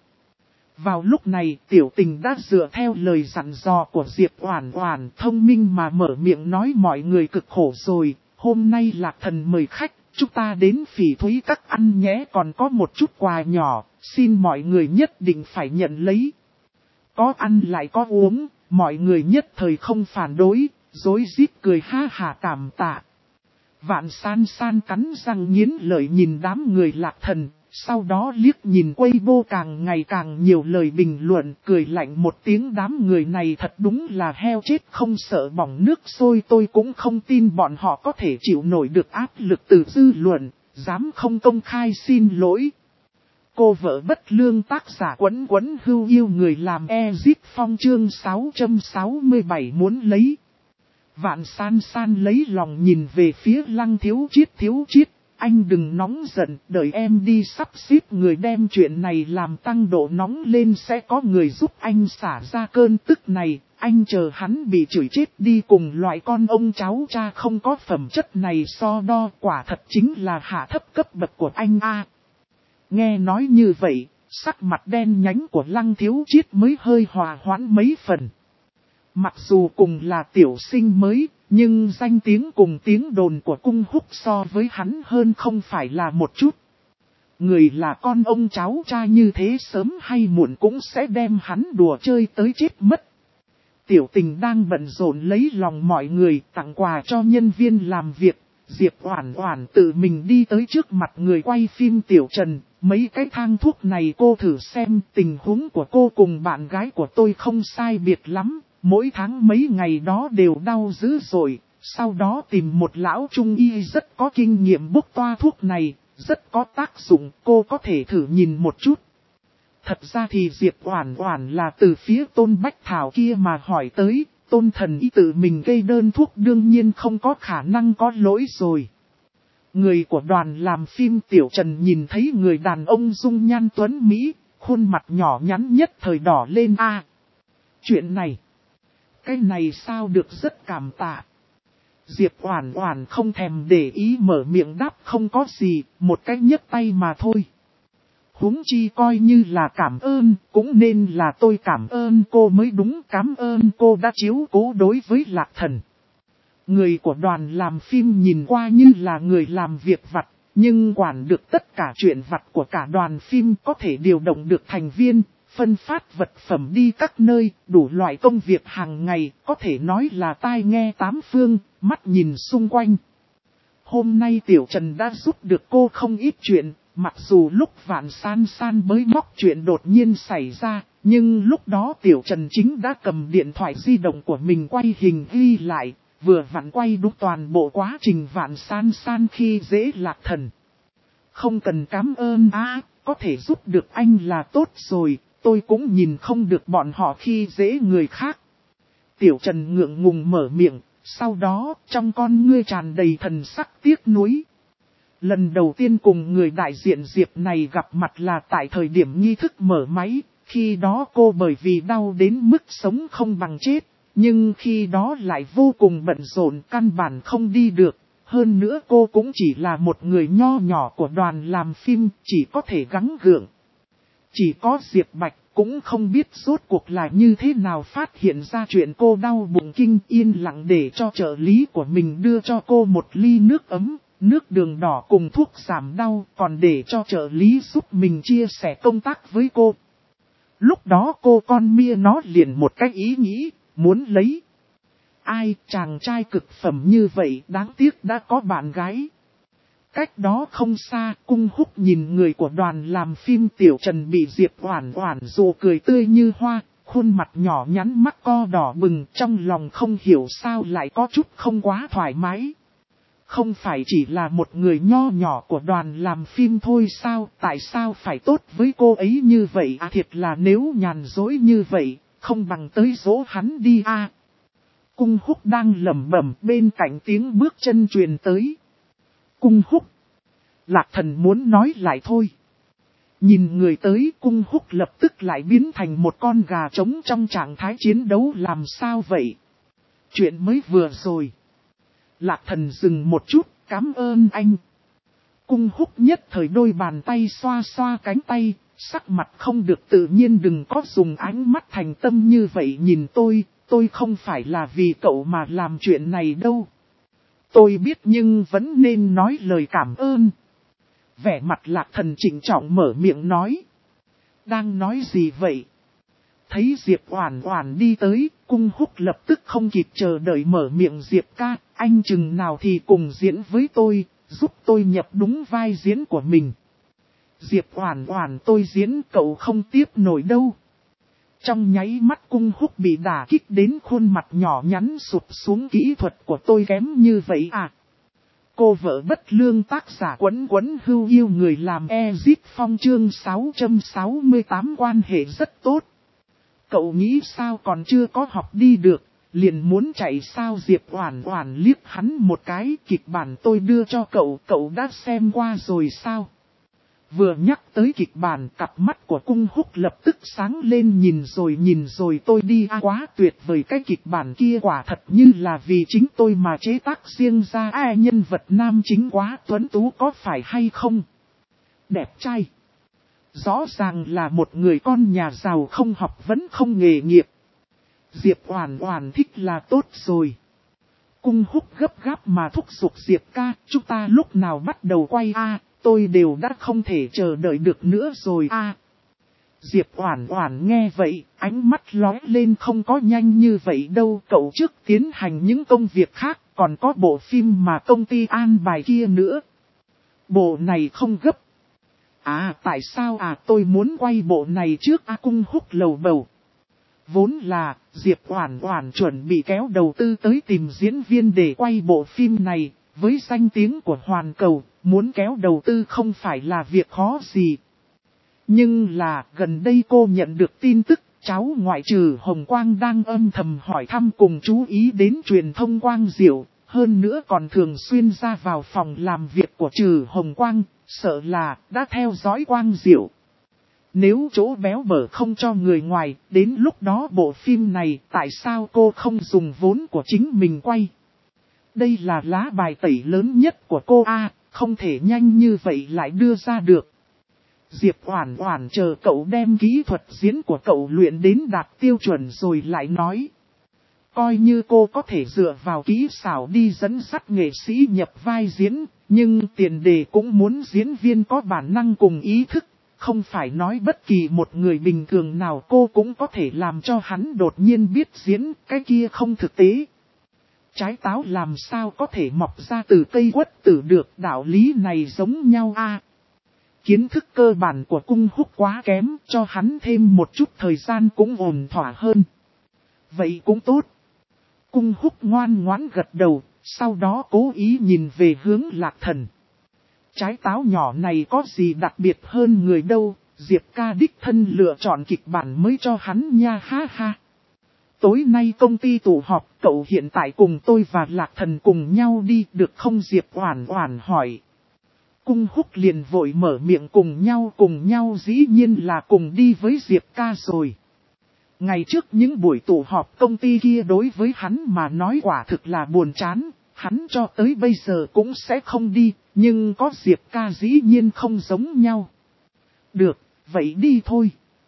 Vào lúc này, Tiểu Tình đã dựa theo lời dặn dò của Diệp Oản Oản thông minh mà mở miệng nói mọi người cực khổ rồi, hôm nay Lạc Thần mời khách, chúng ta đến Phỉ Thúy Các ăn nhé, còn có một chút quà nhỏ, xin mọi người nhất định phải nhận lấy. Có ăn lại có uống, mọi người nhất thời không phản đối, rối rít cười ha hả cảm tạ. Vạn San San cắn răng nghiến lợi nhìn đám người Lạc Thần, sau đó liếc nhìn Weibo càng ngày càng nhiều lời bình luận, cười lạnh một tiếng, đám người này thật đúng là heo chết không sợ bỏng nước sôi, tôi cũng không tin bọn họ có thể chịu nổi được áp lực từ dư luận, dám không công khai xin lỗi. Cô vợ bất lương, tác giả Quấn Quấn Hưu yêu người làm Ezit Phong chương 667 muốn lấy. Vạn San San lấy lòng nhìn về phía Lăng Thiếu Chiết, anh đừng nóng giận, đợi em đi sắp xếp người đem chuyện này làm tăng độ nóng lên, sẽ có người giúp anh xả ra cơn tức này, anh chờ hắn bị chửi chết đi cùng loại con ông cháu cha không có phẩm chất này so đo, quả thật chính là hạ thấp cấp bậc của anh a. Nghe nói như vậy, sắc mặt đen nhánh của Lăng Thiếu Chiết mới hơi hòa hoãn mấy phần. Mặc dù cùng là tiểu sinh mới, nhưng danh tiếng cùng tiếng đồn của Cung Húc so với hắn hơn không phải là một chút. Người là con ông cháu cha như thế sớm hay muộn cũng sẽ đem hắn đùa chơi tới chết mất. Tiểu Tình đang bận rộn lấy lòng mọi người, tặng quà cho nhân viên làm việc. Diệp Oản Oản tự mình đi tới trước mặt người quay phim Tiểu Trần, mấy cái thang thuốc này cô thử xem, tình huống của cô cùng bạn gái của tôi không sai biệt lắm, mỗi tháng mấy ngày đó đều đau dữ dội, sau đó tìm một lão trung y rất có kinh nghiệm bốc toa thuốc này, rất có tác dụng, cô có thể thử nhìn một chút. Thật ra thì Diệp Oản Oản là từ phía Tôn Bách Thảo kia mà hỏi tới. Tôn thần y tự mình gây đơn thuốc đương nhiên không có khả năng có lỗi rồi. Người của đoàn làm phim Tiểu Trần nhìn thấy người đàn ông dung nhan tuấn Mỹ, khuôn mặt nhỏ nhắn nhất thời đỏ lên a. Chuyện này, cái này sao được, rất cảm tạ. Diệp Oản Oản không thèm để ý mở miệng đáp không có gì, một cái nhấc tay mà thôi. Huống chi coi như là cảm ơn, cũng nên là tôi cảm ơn cô mới đúng, cảm ơn cô đã chiếu cố đối với Lạc Thần. Người của đoàn làm phim nhìn qua như là người làm việc vặt, nhưng quản được tất cả chuyện vặt của cả đoàn phim, có thể điều động được thành viên, phân phát vật phẩm đi các nơi, đủ loại công việc hàng ngày, có thể nói là tai nghe tám phương, mắt nhìn xung quanh. Hôm nay Tiểu Trần đã giúp được cô không ít chuyện. Mặc dù lúc Vạn San San mới móc chuyện đột nhiên xảy ra, nhưng lúc đó Tiểu Trần chính đã cầm điện thoại di động của mình quay hình ghi lại, vừa vặn quay đúng toàn bộ quá trình Vạn San San khi dễ Lạc Thần. Không cần cảm ơn có thể giúp được anh là tốt rồi, tôi cũng nhìn không được bọn họ khi dễ người khác. Tiểu Trần ngượng ngùng mở miệng, sau đó trong con ngươi tràn đầy thần sắc tiếc nuối. Lần đầu tiên cùng người đại diện Diệp này gặp mặt là tại thời điểm nghi thức mở máy, khi đó cô bởi vì đau đến mức sống không bằng chết, nhưng khi đó lại vô cùng bận rộn, căn bản không đi được. Hơn nữa cô cũng chỉ là một người nho nhỏ của đoàn làm phim, chỉ có thể gắng gượng. Chỉ có Diệp Bạch cũng không biết rốt cuộc là như thế nào phát hiện ra chuyện cô đau bụng kinh, yên lặng để cho trợ lý của mình đưa cho cô một ly nước ấm, nước đường đỏ cùng thuốc giảm đau, còn để cho trợ lý giúp mình chia sẻ công tác với cô. Lúc đó cô con mia nó liền một cái ý nghĩ, muốn lấy. Ai, chàng trai cực phẩm như vậy, đáng tiếc đã có bạn gái. Cách đó không xa, Cung Húc nhìn người của đoàn làm phim Tiểu Trần bị Diệp Oản Oản dụ cười tươi như hoa, khuôn mặt nhỏ nhắn mắt co đỏ bừng, trong lòng không hiểu sao lại có chút không quá thoải mái. Không phải chỉ là một người nho nhỏ của đoàn làm phim thôi sao, tại sao phải tốt với cô ấy như vậy thiệt là nếu nhàn dối như vậy, không bằng tới dỗ hắn đi Cung Húc đang lẩm bẩm, bên cạnh tiếng bước chân truyền tới. Cung Húc. Lạc Thần muốn nói lại thôi. Nhìn người tới, Cung Húc lập tức lại biến thành một con gà trống trong trạng thái chiến đấu, làm sao vậy? Chuyện mới vừa rồi. Lạc Thần dừng một chút, cảm ơn anh. Cung Húc nhất thời đôi bàn tay xoa xoa cánh tay, sắc mặt không được tự nhiên, đừng có dùng ánh mắt thành tâm như vậy nhìn tôi không phải là vì cậu mà làm chuyện này đâu. Tôi biết nhưng vẫn nên nói lời cảm ơn. Vẻ mặt Lạc Thần trịnh trọng mở miệng nói. Đang nói gì vậy? Thấy Diệp Oản Oản đi tới, Cung Húc lập tức không kịp chờ đợi mở miệng, Diệp ca, anh chừng nào thì cùng diễn với tôi, giúp tôi nhập đúng vai diễn của mình. Diệp Oản Oản tôi diễn cậu không tiếp nổi đâu. Trong nháy mắt Cung Húc bị đả kích đến khuôn mặt nhỏ nhắn sụp xuống, kỹ thuật của tôi kém như vậy à. Cô vợ bất lương tác giả Quấn Quấn Hưu yêu người làm Ezit Phong chương 668 quan hệ rất tốt. Cậu nghĩ sao còn chưa có học đi được, liền muốn chạy sao? Diệp Oản Oản liếc hắn một cái, kịch bản tôi đưa cho cậu đã xem qua rồi sao? Vừa nhắc tới kịch bản, cặp mắt của Cung Húc lập tức sáng lên, nhìn rồi tôi đi quá tuyệt vời, cái kịch bản kia quả thật như là vì chính tôi mà chế tác riêng ra. Nhân vật nam chính quá tuấn tú có phải hay không? Đẹp trai. Rõ ràng là một người con nhà giàu không học vấn không nghề nghiệp. Diệp Oản Oản thích là tốt rồi. Cung Húc gấp gáp mà thúc giục Diệp ca, chúng ta lúc nào bắt đầu quay a? Tôi đều đã không thể chờ đợi được nữa rồi a. Diệp Oản Oản nghe vậy, ánh mắt lóe lên, không có nhanh như vậy đâu, cậu trước tiến hành những công việc khác, còn có bộ phim mà công ty an bài kia nữa. Bộ này không gấp. À tại sao à, tôi muốn quay bộ này trước a. Cung Húc lầu bầu. Vốn là, Diệp Oản Oản chuẩn bị kéo đầu tư tới tìm diễn viên để quay bộ phim này, với danh tiếng của Hoàn Cầu, muốn kéo đầu tư không phải là việc khó gì. Nhưng là, gần đây cô nhận được tin tức, cháu ngoại trừ Hồng Quang đang âm thầm hỏi thăm cùng chú ý đến truyền thông Quang Diệu, hơn nữa còn thường xuyên ra vào phòng làm việc của trừ Hồng Quang, sợ là đã theo dõi Quang Diệu. Nếu chỗ béo bở không cho người ngoài, đến lúc đó bộ phim này tại sao cô không dùng vốn của chính mình quay? Đây là lá bài tẩy lớn nhất của cô a, không thể nhanh như vậy lại đưa ra được. Diệp Oản Oản chờ cậu đem kỹ thuật diễn của cậu luyện đến đạt tiêu chuẩn rồi lại nói. Coi như cô có thể dựa vào kỹ xảo đi dẫn dắt nghệ sĩ nhập vai diễn, nhưng tiền đề cũng muốn diễn viên có bản năng cùng ý thức. Không phải nói bất kỳ một người bình thường nào cô cũng có thể làm cho hắn đột nhiên biết diễn, cái kia không thực tế. Trái táo làm sao có thể mọc ra từ cây quất tử được, đạo lý này giống nhau a. Kiến thức cơ bản của Cung Húc quá kém, cho hắn thêm một chút thời gian cũng ổn thỏa hơn. Vậy cũng tốt. Cung Húc ngoan ngoãn gật đầu, sau đó cố ý nhìn về hướng Lạc Thần. Trái táo nhỏ này có gì đặc biệt hơn người đâu, Diệp ca đích thân lựa chọn kịch bản mới cho hắn nha, ha ha. Tối nay công ty tụ họp, cậu hiện tại cùng tôi và Lạc Thần cùng nhau đi được không? Diệp Oản Oản hỏi. Cung Húc liền vội mở miệng, cùng nhau dĩ nhiên là cùng đi với Diệp ca rồi. Ngày trước những buổi tụ họp công ty kia đối với hắn mà nói quả thực là buồn chán, hắn cho tới bây giờ cũng sẽ không đi, nhưng có Diệp ca dĩ nhiên không giống nhau. Được, vậy đi thôi.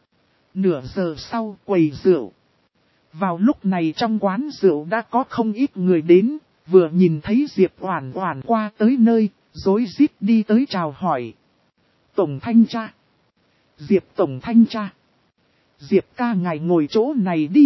Nửa giờ sau, quầy rượu. Vào lúc này trong quán rượu đã có không ít người đến, vừa nhìn thấy Diệp Oản Oản qua tới nơi, rối rít đi tới chào hỏi. Tổng thanh tra. Diệp tổng thanh tra. Diệp ca ngài ngồi chỗ này đi.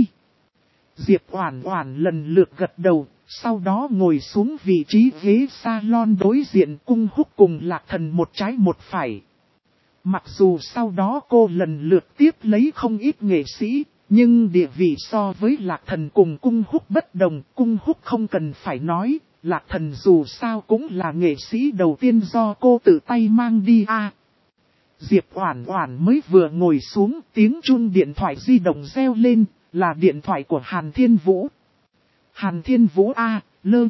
Diệp Oản Oản lần lượt gật đầu, sau đó ngồi xuống vị trí ghế salon đối diện. Cung Húc cùng Lạc Thần một trái một phải. Mặc dù sau đó cô lần lượt tiếp lấy không ít nghệ sĩ, nhưng địa vị so với Lạc Thần cùng Cung Húc bất đồng. Cung Húc không cần phải nói, Lạc Thần dù sao cũng là nghệ sĩ đầu tiên do cô tự tay mang đi a. Diệp Oản Oản mới vừa ngồi xuống, tiếng chuông điện thoại di động reo lên, là điện thoại của Hàn Thiên Vũ. Hàn Thiên Vũ a,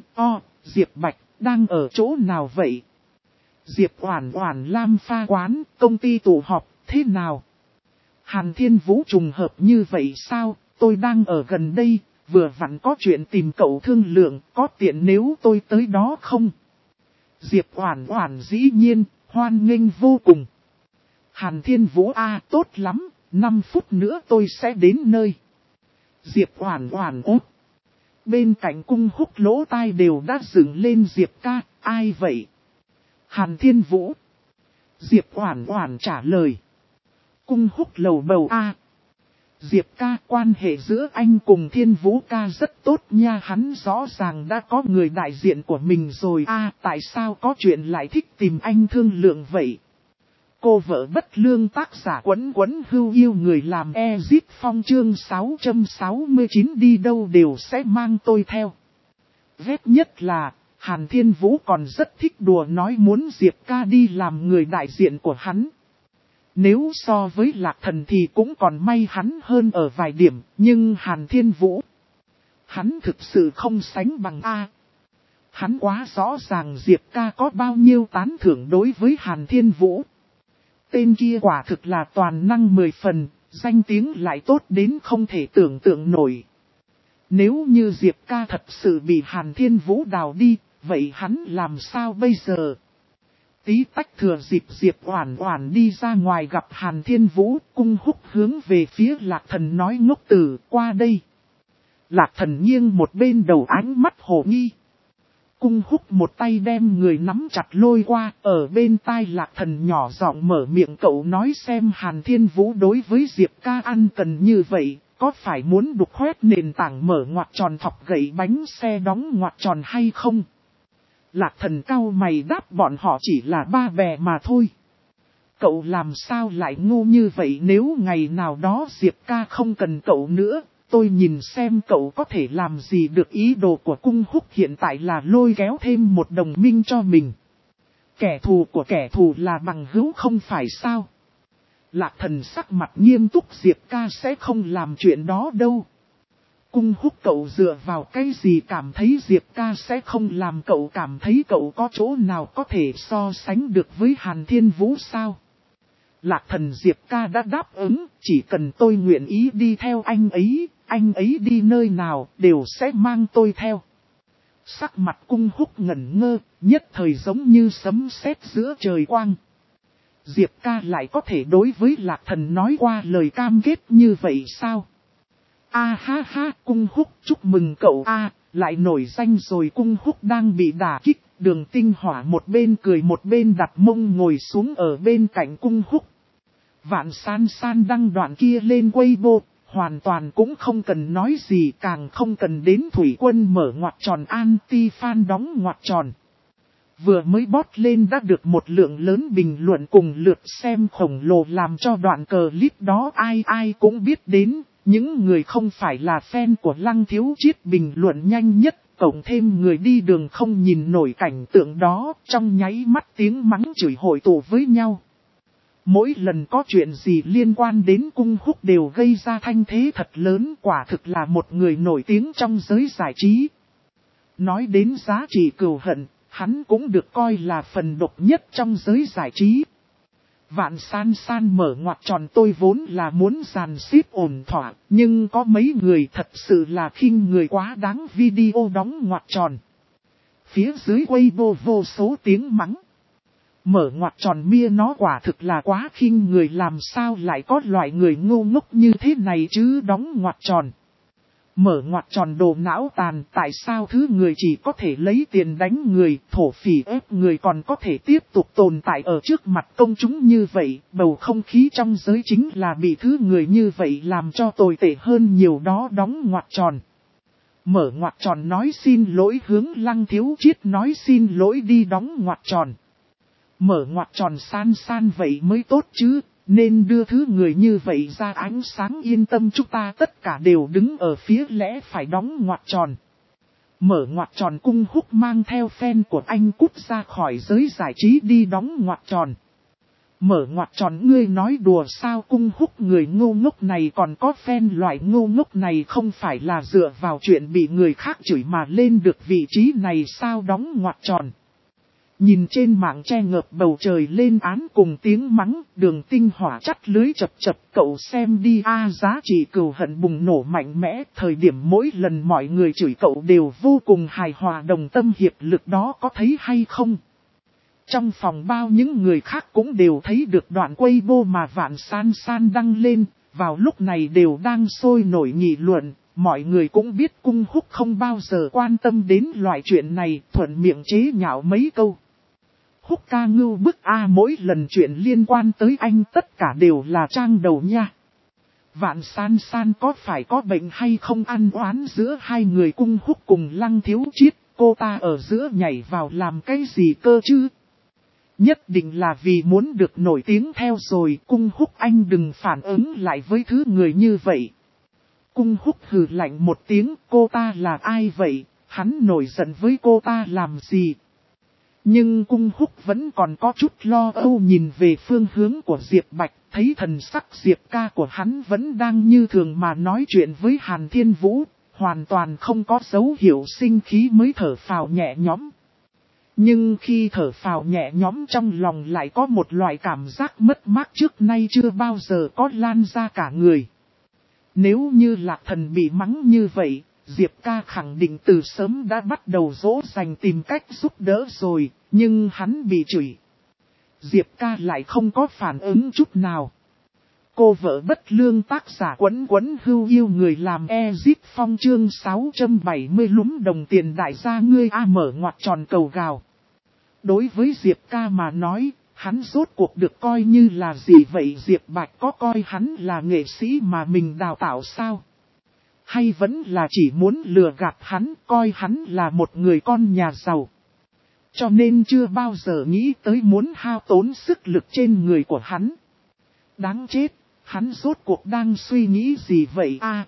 Diệp Bạch, đang ở chỗ nào vậy? Diệp Oản Oản Lam Pha quán, công ty tụ họp, thế nào? Hàn Thiên Vũ trùng hợp như vậy sao, tôi đang ở gần đây, vừa vặn có chuyện tìm cậu thương lượng, có tiện nếu tôi tới đó không? Diệp Oản Oản dĩ nhiên, hoan nghênh vô cùng. Hàn Thiên Vũ a, tốt lắm, 5 phút nữa tôi sẽ đến nơi. Diệp Oản Oản út. Bên cạnh Cung Húc lỗ tai đều đã dựng lên. Diệp ca, ai vậy? Hàn Thiên Vũ. Diệp Oản Oản trả lời. Cung Húc lầu bầu a. Diệp ca, quan hệ giữa anh cùng Thiên Vũ ca rất tốt nha, hắn rõ ràng đã có người đại diện của mình rồi a, tại sao có chuyện lại thích tìm anh thương lượng vậy? Cô vợ bất lương tác giả Quấn Quấn Hưu yêu người làm Ezit Phong chương 669 đi đâu đều sẽ mang tôi theo. Ghét nhất là, Hàn Thiên Vũ còn rất thích đùa nói muốn Diệp ca đi làm người đại diện của hắn. Nếu so với Lạc Thần thì cũng còn may hắn hơn ở vài điểm, nhưng Hàn Thiên Vũ, hắn thực sự không sánh bằng A. Hắn quá rõ ràng Diệp ca có bao nhiêu tán thưởng đối với Hàn Thiên Vũ. Tên kia quả thực là toàn năng 10 phần, danh tiếng lại tốt đến không thể tưởng tượng nổi. Nếu như Diệp ca thật sự bị Hàn Thiên Vũ đào đi, vậy hắn làm sao bây giờ? Tí tách thừa dịp Diệp Oản Oản đi ra ngoài gặp Hàn Thiên Vũ, Cung Húc hướng về phía Lạc Thần nói ngốc tử qua đây. Lạc Thần nghiêng một bên đầu ánh mắt hồ nghi. Cung Húc một tay đem người nắm chặt lôi qua, ở bên tai Lạc Thần nhỏ giọng mở miệng cậu nói xem Hàn Thiên Vũ đối với Diệp ca ăn cần như vậy, có phải muốn đục khoét nền tảng mở ngoặt tròn thọc gậy bánh xe đóng ngoặt tròn hay không? Lạc Thần cau mày đáp bọn họ chỉ là ba bè mà thôi. Cậu làm sao lại ngu như vậy nếu ngày nào đó Diệp ca không cần cậu nữa, tôi nhìn xem cậu có thể làm gì được. Ý đồ của Cung Húc hiện tại là lôi kéo thêm một đồng minh cho mình. Kẻ thù của kẻ thù là bằng hữu không phải sao? Lạc Thần sắc mặt nghiêm túc Diệp ca sẽ không làm chuyện đó đâu. Cung Húc cậu dựa vào cái gì cảm thấy Diệp ca sẽ không làm cậu cảm thấy cậu có chỗ nào có thể so sánh được với Hàn Thiên Vũ sao? Lạc Thần Diệp ca đã đáp ứng, chỉ cần tôi nguyện ý đi theo anh ấy đi nơi nào đều sẽ mang tôi theo. Sắc mặt Cung Húc ngẩn ngơ, nhất thời giống như sấm sét giữa trời quang. Diệp ca lại có thể đối với Lạc Thần nói qua lời cam kết như vậy sao? A ha ha, Cung Húc chúc mừng cậu a, lại nổi danh rồi. Cung Húc đang bị đả kích, Đường Tinh Hỏa một bên cười một bên đặt mông ngồi xuống ở bên cạnh Cung Húc. Vạn San San đăng đoạn kia lên Weibo, hoàn toàn cũng không cần nói gì, càng không cần đến Thủy Quân mở ngoặt tròn anti-fan đóng ngoặt tròn. Vừa mới bót lên đã được một lượng lớn bình luận cùng lượt xem khổng lồ làm cho đoạn clip đó ai cũng biết đến. Những người không phải là fan của Lăng Thiếu Chiết bình luận nhanh nhất, cộng thêm người đi đường không nhìn nổi cảnh tượng đó, trong nháy mắt tiếng mắng chửi hội tụ với nhau. Mỗi lần có chuyện gì liên quan đến Cung Húc đều gây ra thanh thế thật lớn, quả thực là một người nổi tiếng trong giới giải trí. Nói đến giá trị cừu hận, hắn cũng được coi là phần độc nhất trong giới giải trí. Vạn San San mở ngoặt tròn tôi vốn là muốn dàn xếp ổn thỏa, nhưng có mấy người thật sự là khinh người quá đáng video đóng ngoặt tròn. Phía dưới Weibo vô số tiếng mắng. Mở ngoặt tròn mia nó quả thực là quá khinh người, làm sao lại có loại người ngu ngốc như thế này chứ đóng ngoặt tròn. Mở ngoặt tròn đồ não tàn, tại sao thứ người chỉ có thể lấy tiền đánh người, thổ phỉ ép người còn có thể tiếp tục tồn tại ở trước mặt công chúng như vậy, bầu không khí trong giới chính là bị thứ người như vậy làm cho tồi tệ hơn nhiều đó đóng ngoặt tròn. Mở ngoặt tròn nói xin lỗi hướng Lăng Thiếu Chiết nói xin lỗi đi đóng ngoặt tròn. Mở ngoặt tròn San San vậy mới tốt chứ. Nên đưa thứ người như vậy ra ánh sáng, yên tâm chúng ta tất cả đều đứng ở phía lẽ phải đóng ngoặt tròn. Mở ngoặt tròn Cung Húc mang theo fan của anh cút ra khỏi giới giải trí đi đóng ngoặt tròn. Mở ngoặt tròn ngươi nói đùa sao? Cung Húc người ngu ngốc này còn có fan loại ngu ngốc này không phải là dựa vào chuyện bị người khác chửi mà lên được vị trí này sao? Đóng ngoặt tròn. Nhìn trên mạng che ngợp bầu trời lên án cùng tiếng mắng, Đường Tinh Hỏa chắt lưới chập chập cậu xem đi giá trị cừu hận bùng nổ mạnh mẽ, thời điểm mỗi lần mọi người chửi cậu đều vô cùng hài hòa đồng tâm hiệp lực đó có thấy hay không? Trong phòng bao những người khác cũng đều thấy được đoạn Weibo mà Vạn San San đăng lên, vào lúc này đều đang sôi nổi nghị luận. Mọi người cũng biết Cung Húc không bao giờ quan tâm đến loại chuyện này, thuận miệng chế nhạo mấy câu. Húc ca ngưu bức mỗi lần chuyện liên quan tới anh tất cả đều là trang đầu nha. Vạn San San có phải có bệnh hay không ăn oán giữa hai người Cung Húc cùng Lăng Thiếu Chiết, cô ta ở giữa nhảy vào làm cái gì cơ chứ? Nhất định là vì muốn được nổi tiếng theo rồi. Cung Húc anh đừng phản ứng lại với thứ người như vậy. Cung Húc hừ lạnh một tiếng, cô ta là ai vậy? Hắn nổi giận với cô ta làm gì? Nhưng Cung Húc vẫn còn có chút lo âu nhìn về phương hướng của Diệp Bạch, thấy thần sắc Diệp ca của hắn vẫn đang như thường mà nói chuyện với Hàn Thiên Vũ, hoàn toàn không có dấu hiệu sinh khí mới thở phào nhẹ nhõm. Nhưng khi thở phào nhẹ nhõm trong lòng lại có một loại cảm giác mất mát trước nay chưa bao giờ có lan ra cả người. Nếu như Lạc Thần bị mắng như vậy, Diệp ca khẳng định từ sớm đã bắt đầu dỗ dành tìm cách giúp đỡ rồi, nhưng hắn bị chửi. Diệp ca lại không có phản ứng chút nào. Cô vợ bất lương tác giả Quấn Quấn Hưu yêu người làm Ezit Phong chương 670 lúm đồng tiền đại gia ngươi mở ngoặc tròn cầu gào. Đối với Diệp ca mà nói, hắn rốt cuộc được coi như là gì vậy? Diệp Bạch có coi hắn là nghệ sĩ mà mình đào tạo sao? Hay vẫn là chỉ muốn lừa gạt hắn, coi hắn là một người con nhà giàu? Cho nên chưa bao giờ nghĩ tới muốn hao tốn sức lực trên người của hắn. Đáng chết, hắn rốt cuộc đang suy nghĩ gì vậy a?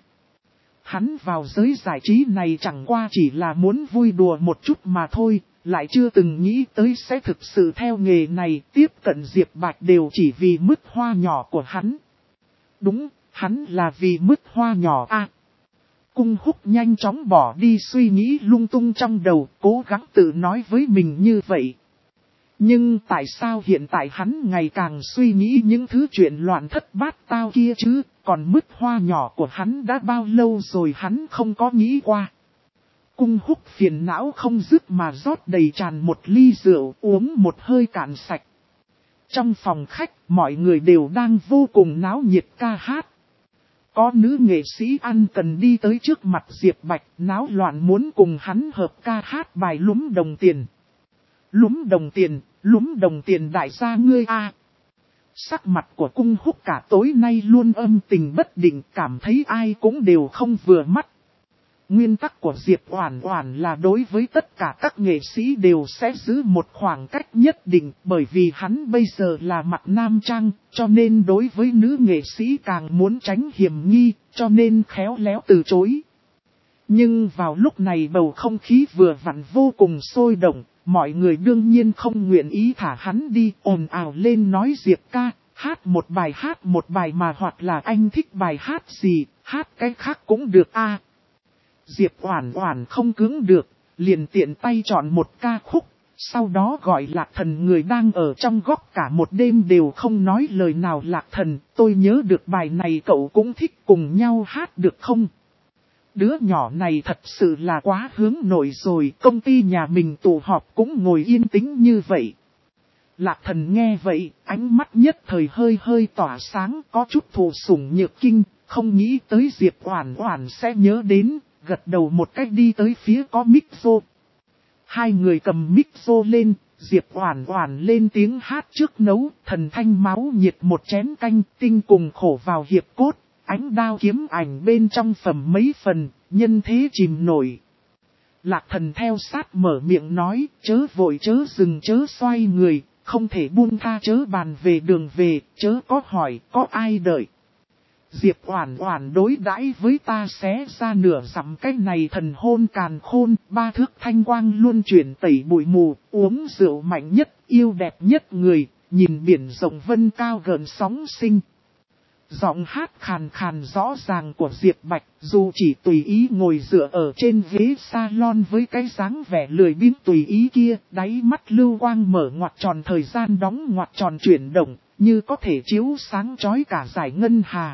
Hắn vào giới giải trí này chẳng qua chỉ là muốn vui đùa một chút mà thôi, lại chưa từng nghĩ tới sẽ thực sự theo nghề này. Tiếp cận Diệp Bạch đều chỉ vì mứt hoa nhỏ của hắn. Đúng, hắn là vì mứt hoa nhỏ a. Cung Húc nhanh chóng bỏ đi suy nghĩ lung tung trong đầu, cố gắng tự nói với mình như vậy. Nhưng tại sao hiện tại hắn ngày càng suy nghĩ những thứ chuyện loạn thất bát tao kia chứ? Còn mứt hoa nhỏ của hắn đã bao lâu rồi hắn không có nghĩ qua. Cung Húc phiền não không dứt mà rót đầy tràn một ly rượu, uống một hơi cạn sạch. Trong phòng khách, mọi người đều đang vô cùng náo nhiệt ca hát. Có nữ nghệ sĩ ăn cần đi tới trước mặt Diệp Bạch, náo loạn muốn cùng hắn hợp ca hát bài lúm đồng tiền. Lúm đồng tiền đại gia ngươi a. Sắc mặt của Cung Húc cả tối nay luôn âm tình bất định, cảm thấy ai cũng đều không vừa mắt. Nguyên tắc của Diệp Oản Oản là đối với tất cả các nghệ sĩ đều sẽ giữ một khoảng cách nhất định, bởi vì hắn bây giờ là mặt nam trang, cho nên đối với nữ nghệ sĩ càng muốn tránh hiểm nghi, cho nên khéo léo từ chối. Nhưng vào lúc này bầu không khí vừa vặn vô cùng sôi động, mọi người đương nhiên không nguyện ý thả hắn đi, ồn ào lên nói Diệp ca, hát một bài mà, hoặc là anh thích bài hát gì, hát cái khác cũng được a. Diệp Oản Oản không cưỡng được, liền tiện tay chọn một ca khúc, sau đó gọi Lạc Thần người đang ở trong góc cả một đêm đều không nói lời nào. Lạc Thần, tôi nhớ được bài này cậu cũng thích, cùng nhau hát được không? Đứa nhỏ này thật sự là quá hướng nội rồi, công ty nhà mình tụ họp cũng ngồi yên tĩnh như vậy. Lạc Thần nghe vậy, ánh mắt nhất thời hơi tỏa sáng, có chút thụ sủng nhược kinh, không nghĩ tới Diệp Oản Oản sẽ nhớ đến, gật đầu một cách đi tới phía có micro. Hai người cầm micro lên, Diệp Oản Oản lên tiếng hát trước nấu, thần thanh máu nhiệt một chén canh, tinh cùng khổ vào hiệp cốt, ánh đao kiếm ảnh bên trong phẩm mấy phần, nhân thế chìm nổi. Lạc Thần theo sát mở miệng nói, chớ vội chớ dừng chớ xoay người, không thể buông tha chớ bàn về đường về, chớ có hỏi có ai đợi. Diệp Oản Oản đối đãi với ta xé ra nửa dặm cái này thần hôn càn khôn, ba thước thanh quang luôn chuyển tẩy bụi mù, uống rượu mạnh nhất, yêu đẹp nhất người, nhìn biển rộng vân cao gợn sóng sinh. Giọng hát khàn khàn rõ ràng của Diệp Bạch, dù chỉ tùy ý ngồi dựa ở trên ghế salon với cái dáng vẻ lười biếng tùy ý kia, đáy mắt lưu quang mở ngoặc tròn, thời gian đóng ngoặc tròn chuyển động, như có thể chiếu sáng chói cả dải ngân hà.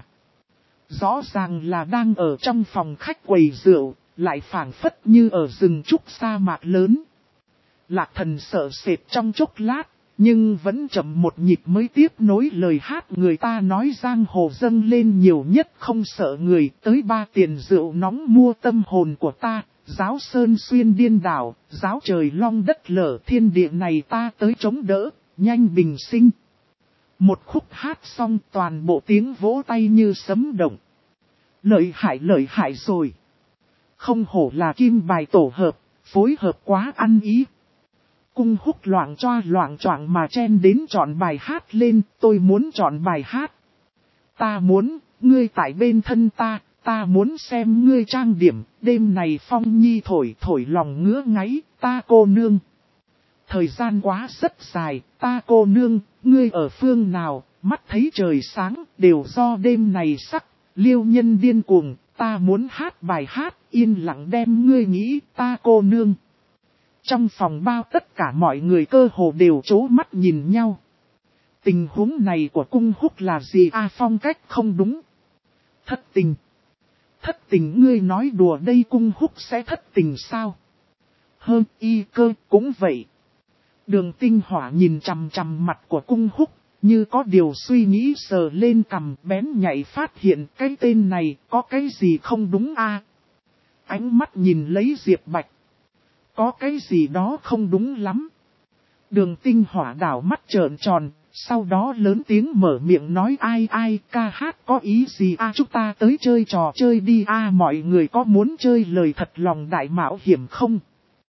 Rõ ràng là đang ở trong phòng khách quầy rượu, lại phảng phất như ở rừng trúc sa mạc lớn. Lạc Thần sợ sệt trong chốc lát, nhưng vẫn chậm một nhịp mới tiếp nối lời hát. Người ta nói giang hồ dâng lên nhiều nhất không sợ người, tới 3 tiền rượu nóng mua tâm hồn của ta, giáo sơn xuyên điên đảo, giáo trời long đất lở, thiên địa này ta tới chống đỡ, nhanh bình sinh. Một khúc hát xong toàn bộ tiếng vỗ tay như sấm động. Lợi hại rồi. Không hổ là kim bài tổ hợp, phối hợp quá ăn ý. Cung Húc loạng choạng mà chen đến chọn bài hát lên, tôi muốn chọn bài hát. Ta muốn, ngươi tại bên thân ta muốn xem ngươi trang điểm, đêm này phong nhi thổi lòng ngứa ngáy, ta cô nương. Thời gian quá rất dài, ta cô nương, ngươi ở phương nào, mắt thấy trời sáng, đều do đêm này sắc, liêu nhân điên cuồng, ta muốn hát bài hát, yên lặng đem ngươi nghĩ, ta cô nương. Trong phòng bao tất cả mọi người cơ hồ đều trố mắt nhìn nhau. Tình huống này của Cung Húc là gì phong cách không đúng. Thất tình. Thất tình ngươi nói đùa đây Cung Húc sẽ thất tình sao? Hơn y cơ cũng vậy. Đường Tinh Hỏa nhìn chằm chằm mặt của Cung Húc, như có điều suy nghĩ sờ lên cằm bén nhạy phát hiện cái tên này có cái gì không đúng Ánh mắt nhìn lấy Diệp Bạch. Có cái gì đó không đúng lắm. Đường Tinh Hỏa đảo mắt trợn tròn, sau đó lớn tiếng mở miệng nói ai ca hát có ý gì chúng ta tới chơi trò chơi đi mọi người có muốn chơi lời thật lòng đại mạo hiểm không?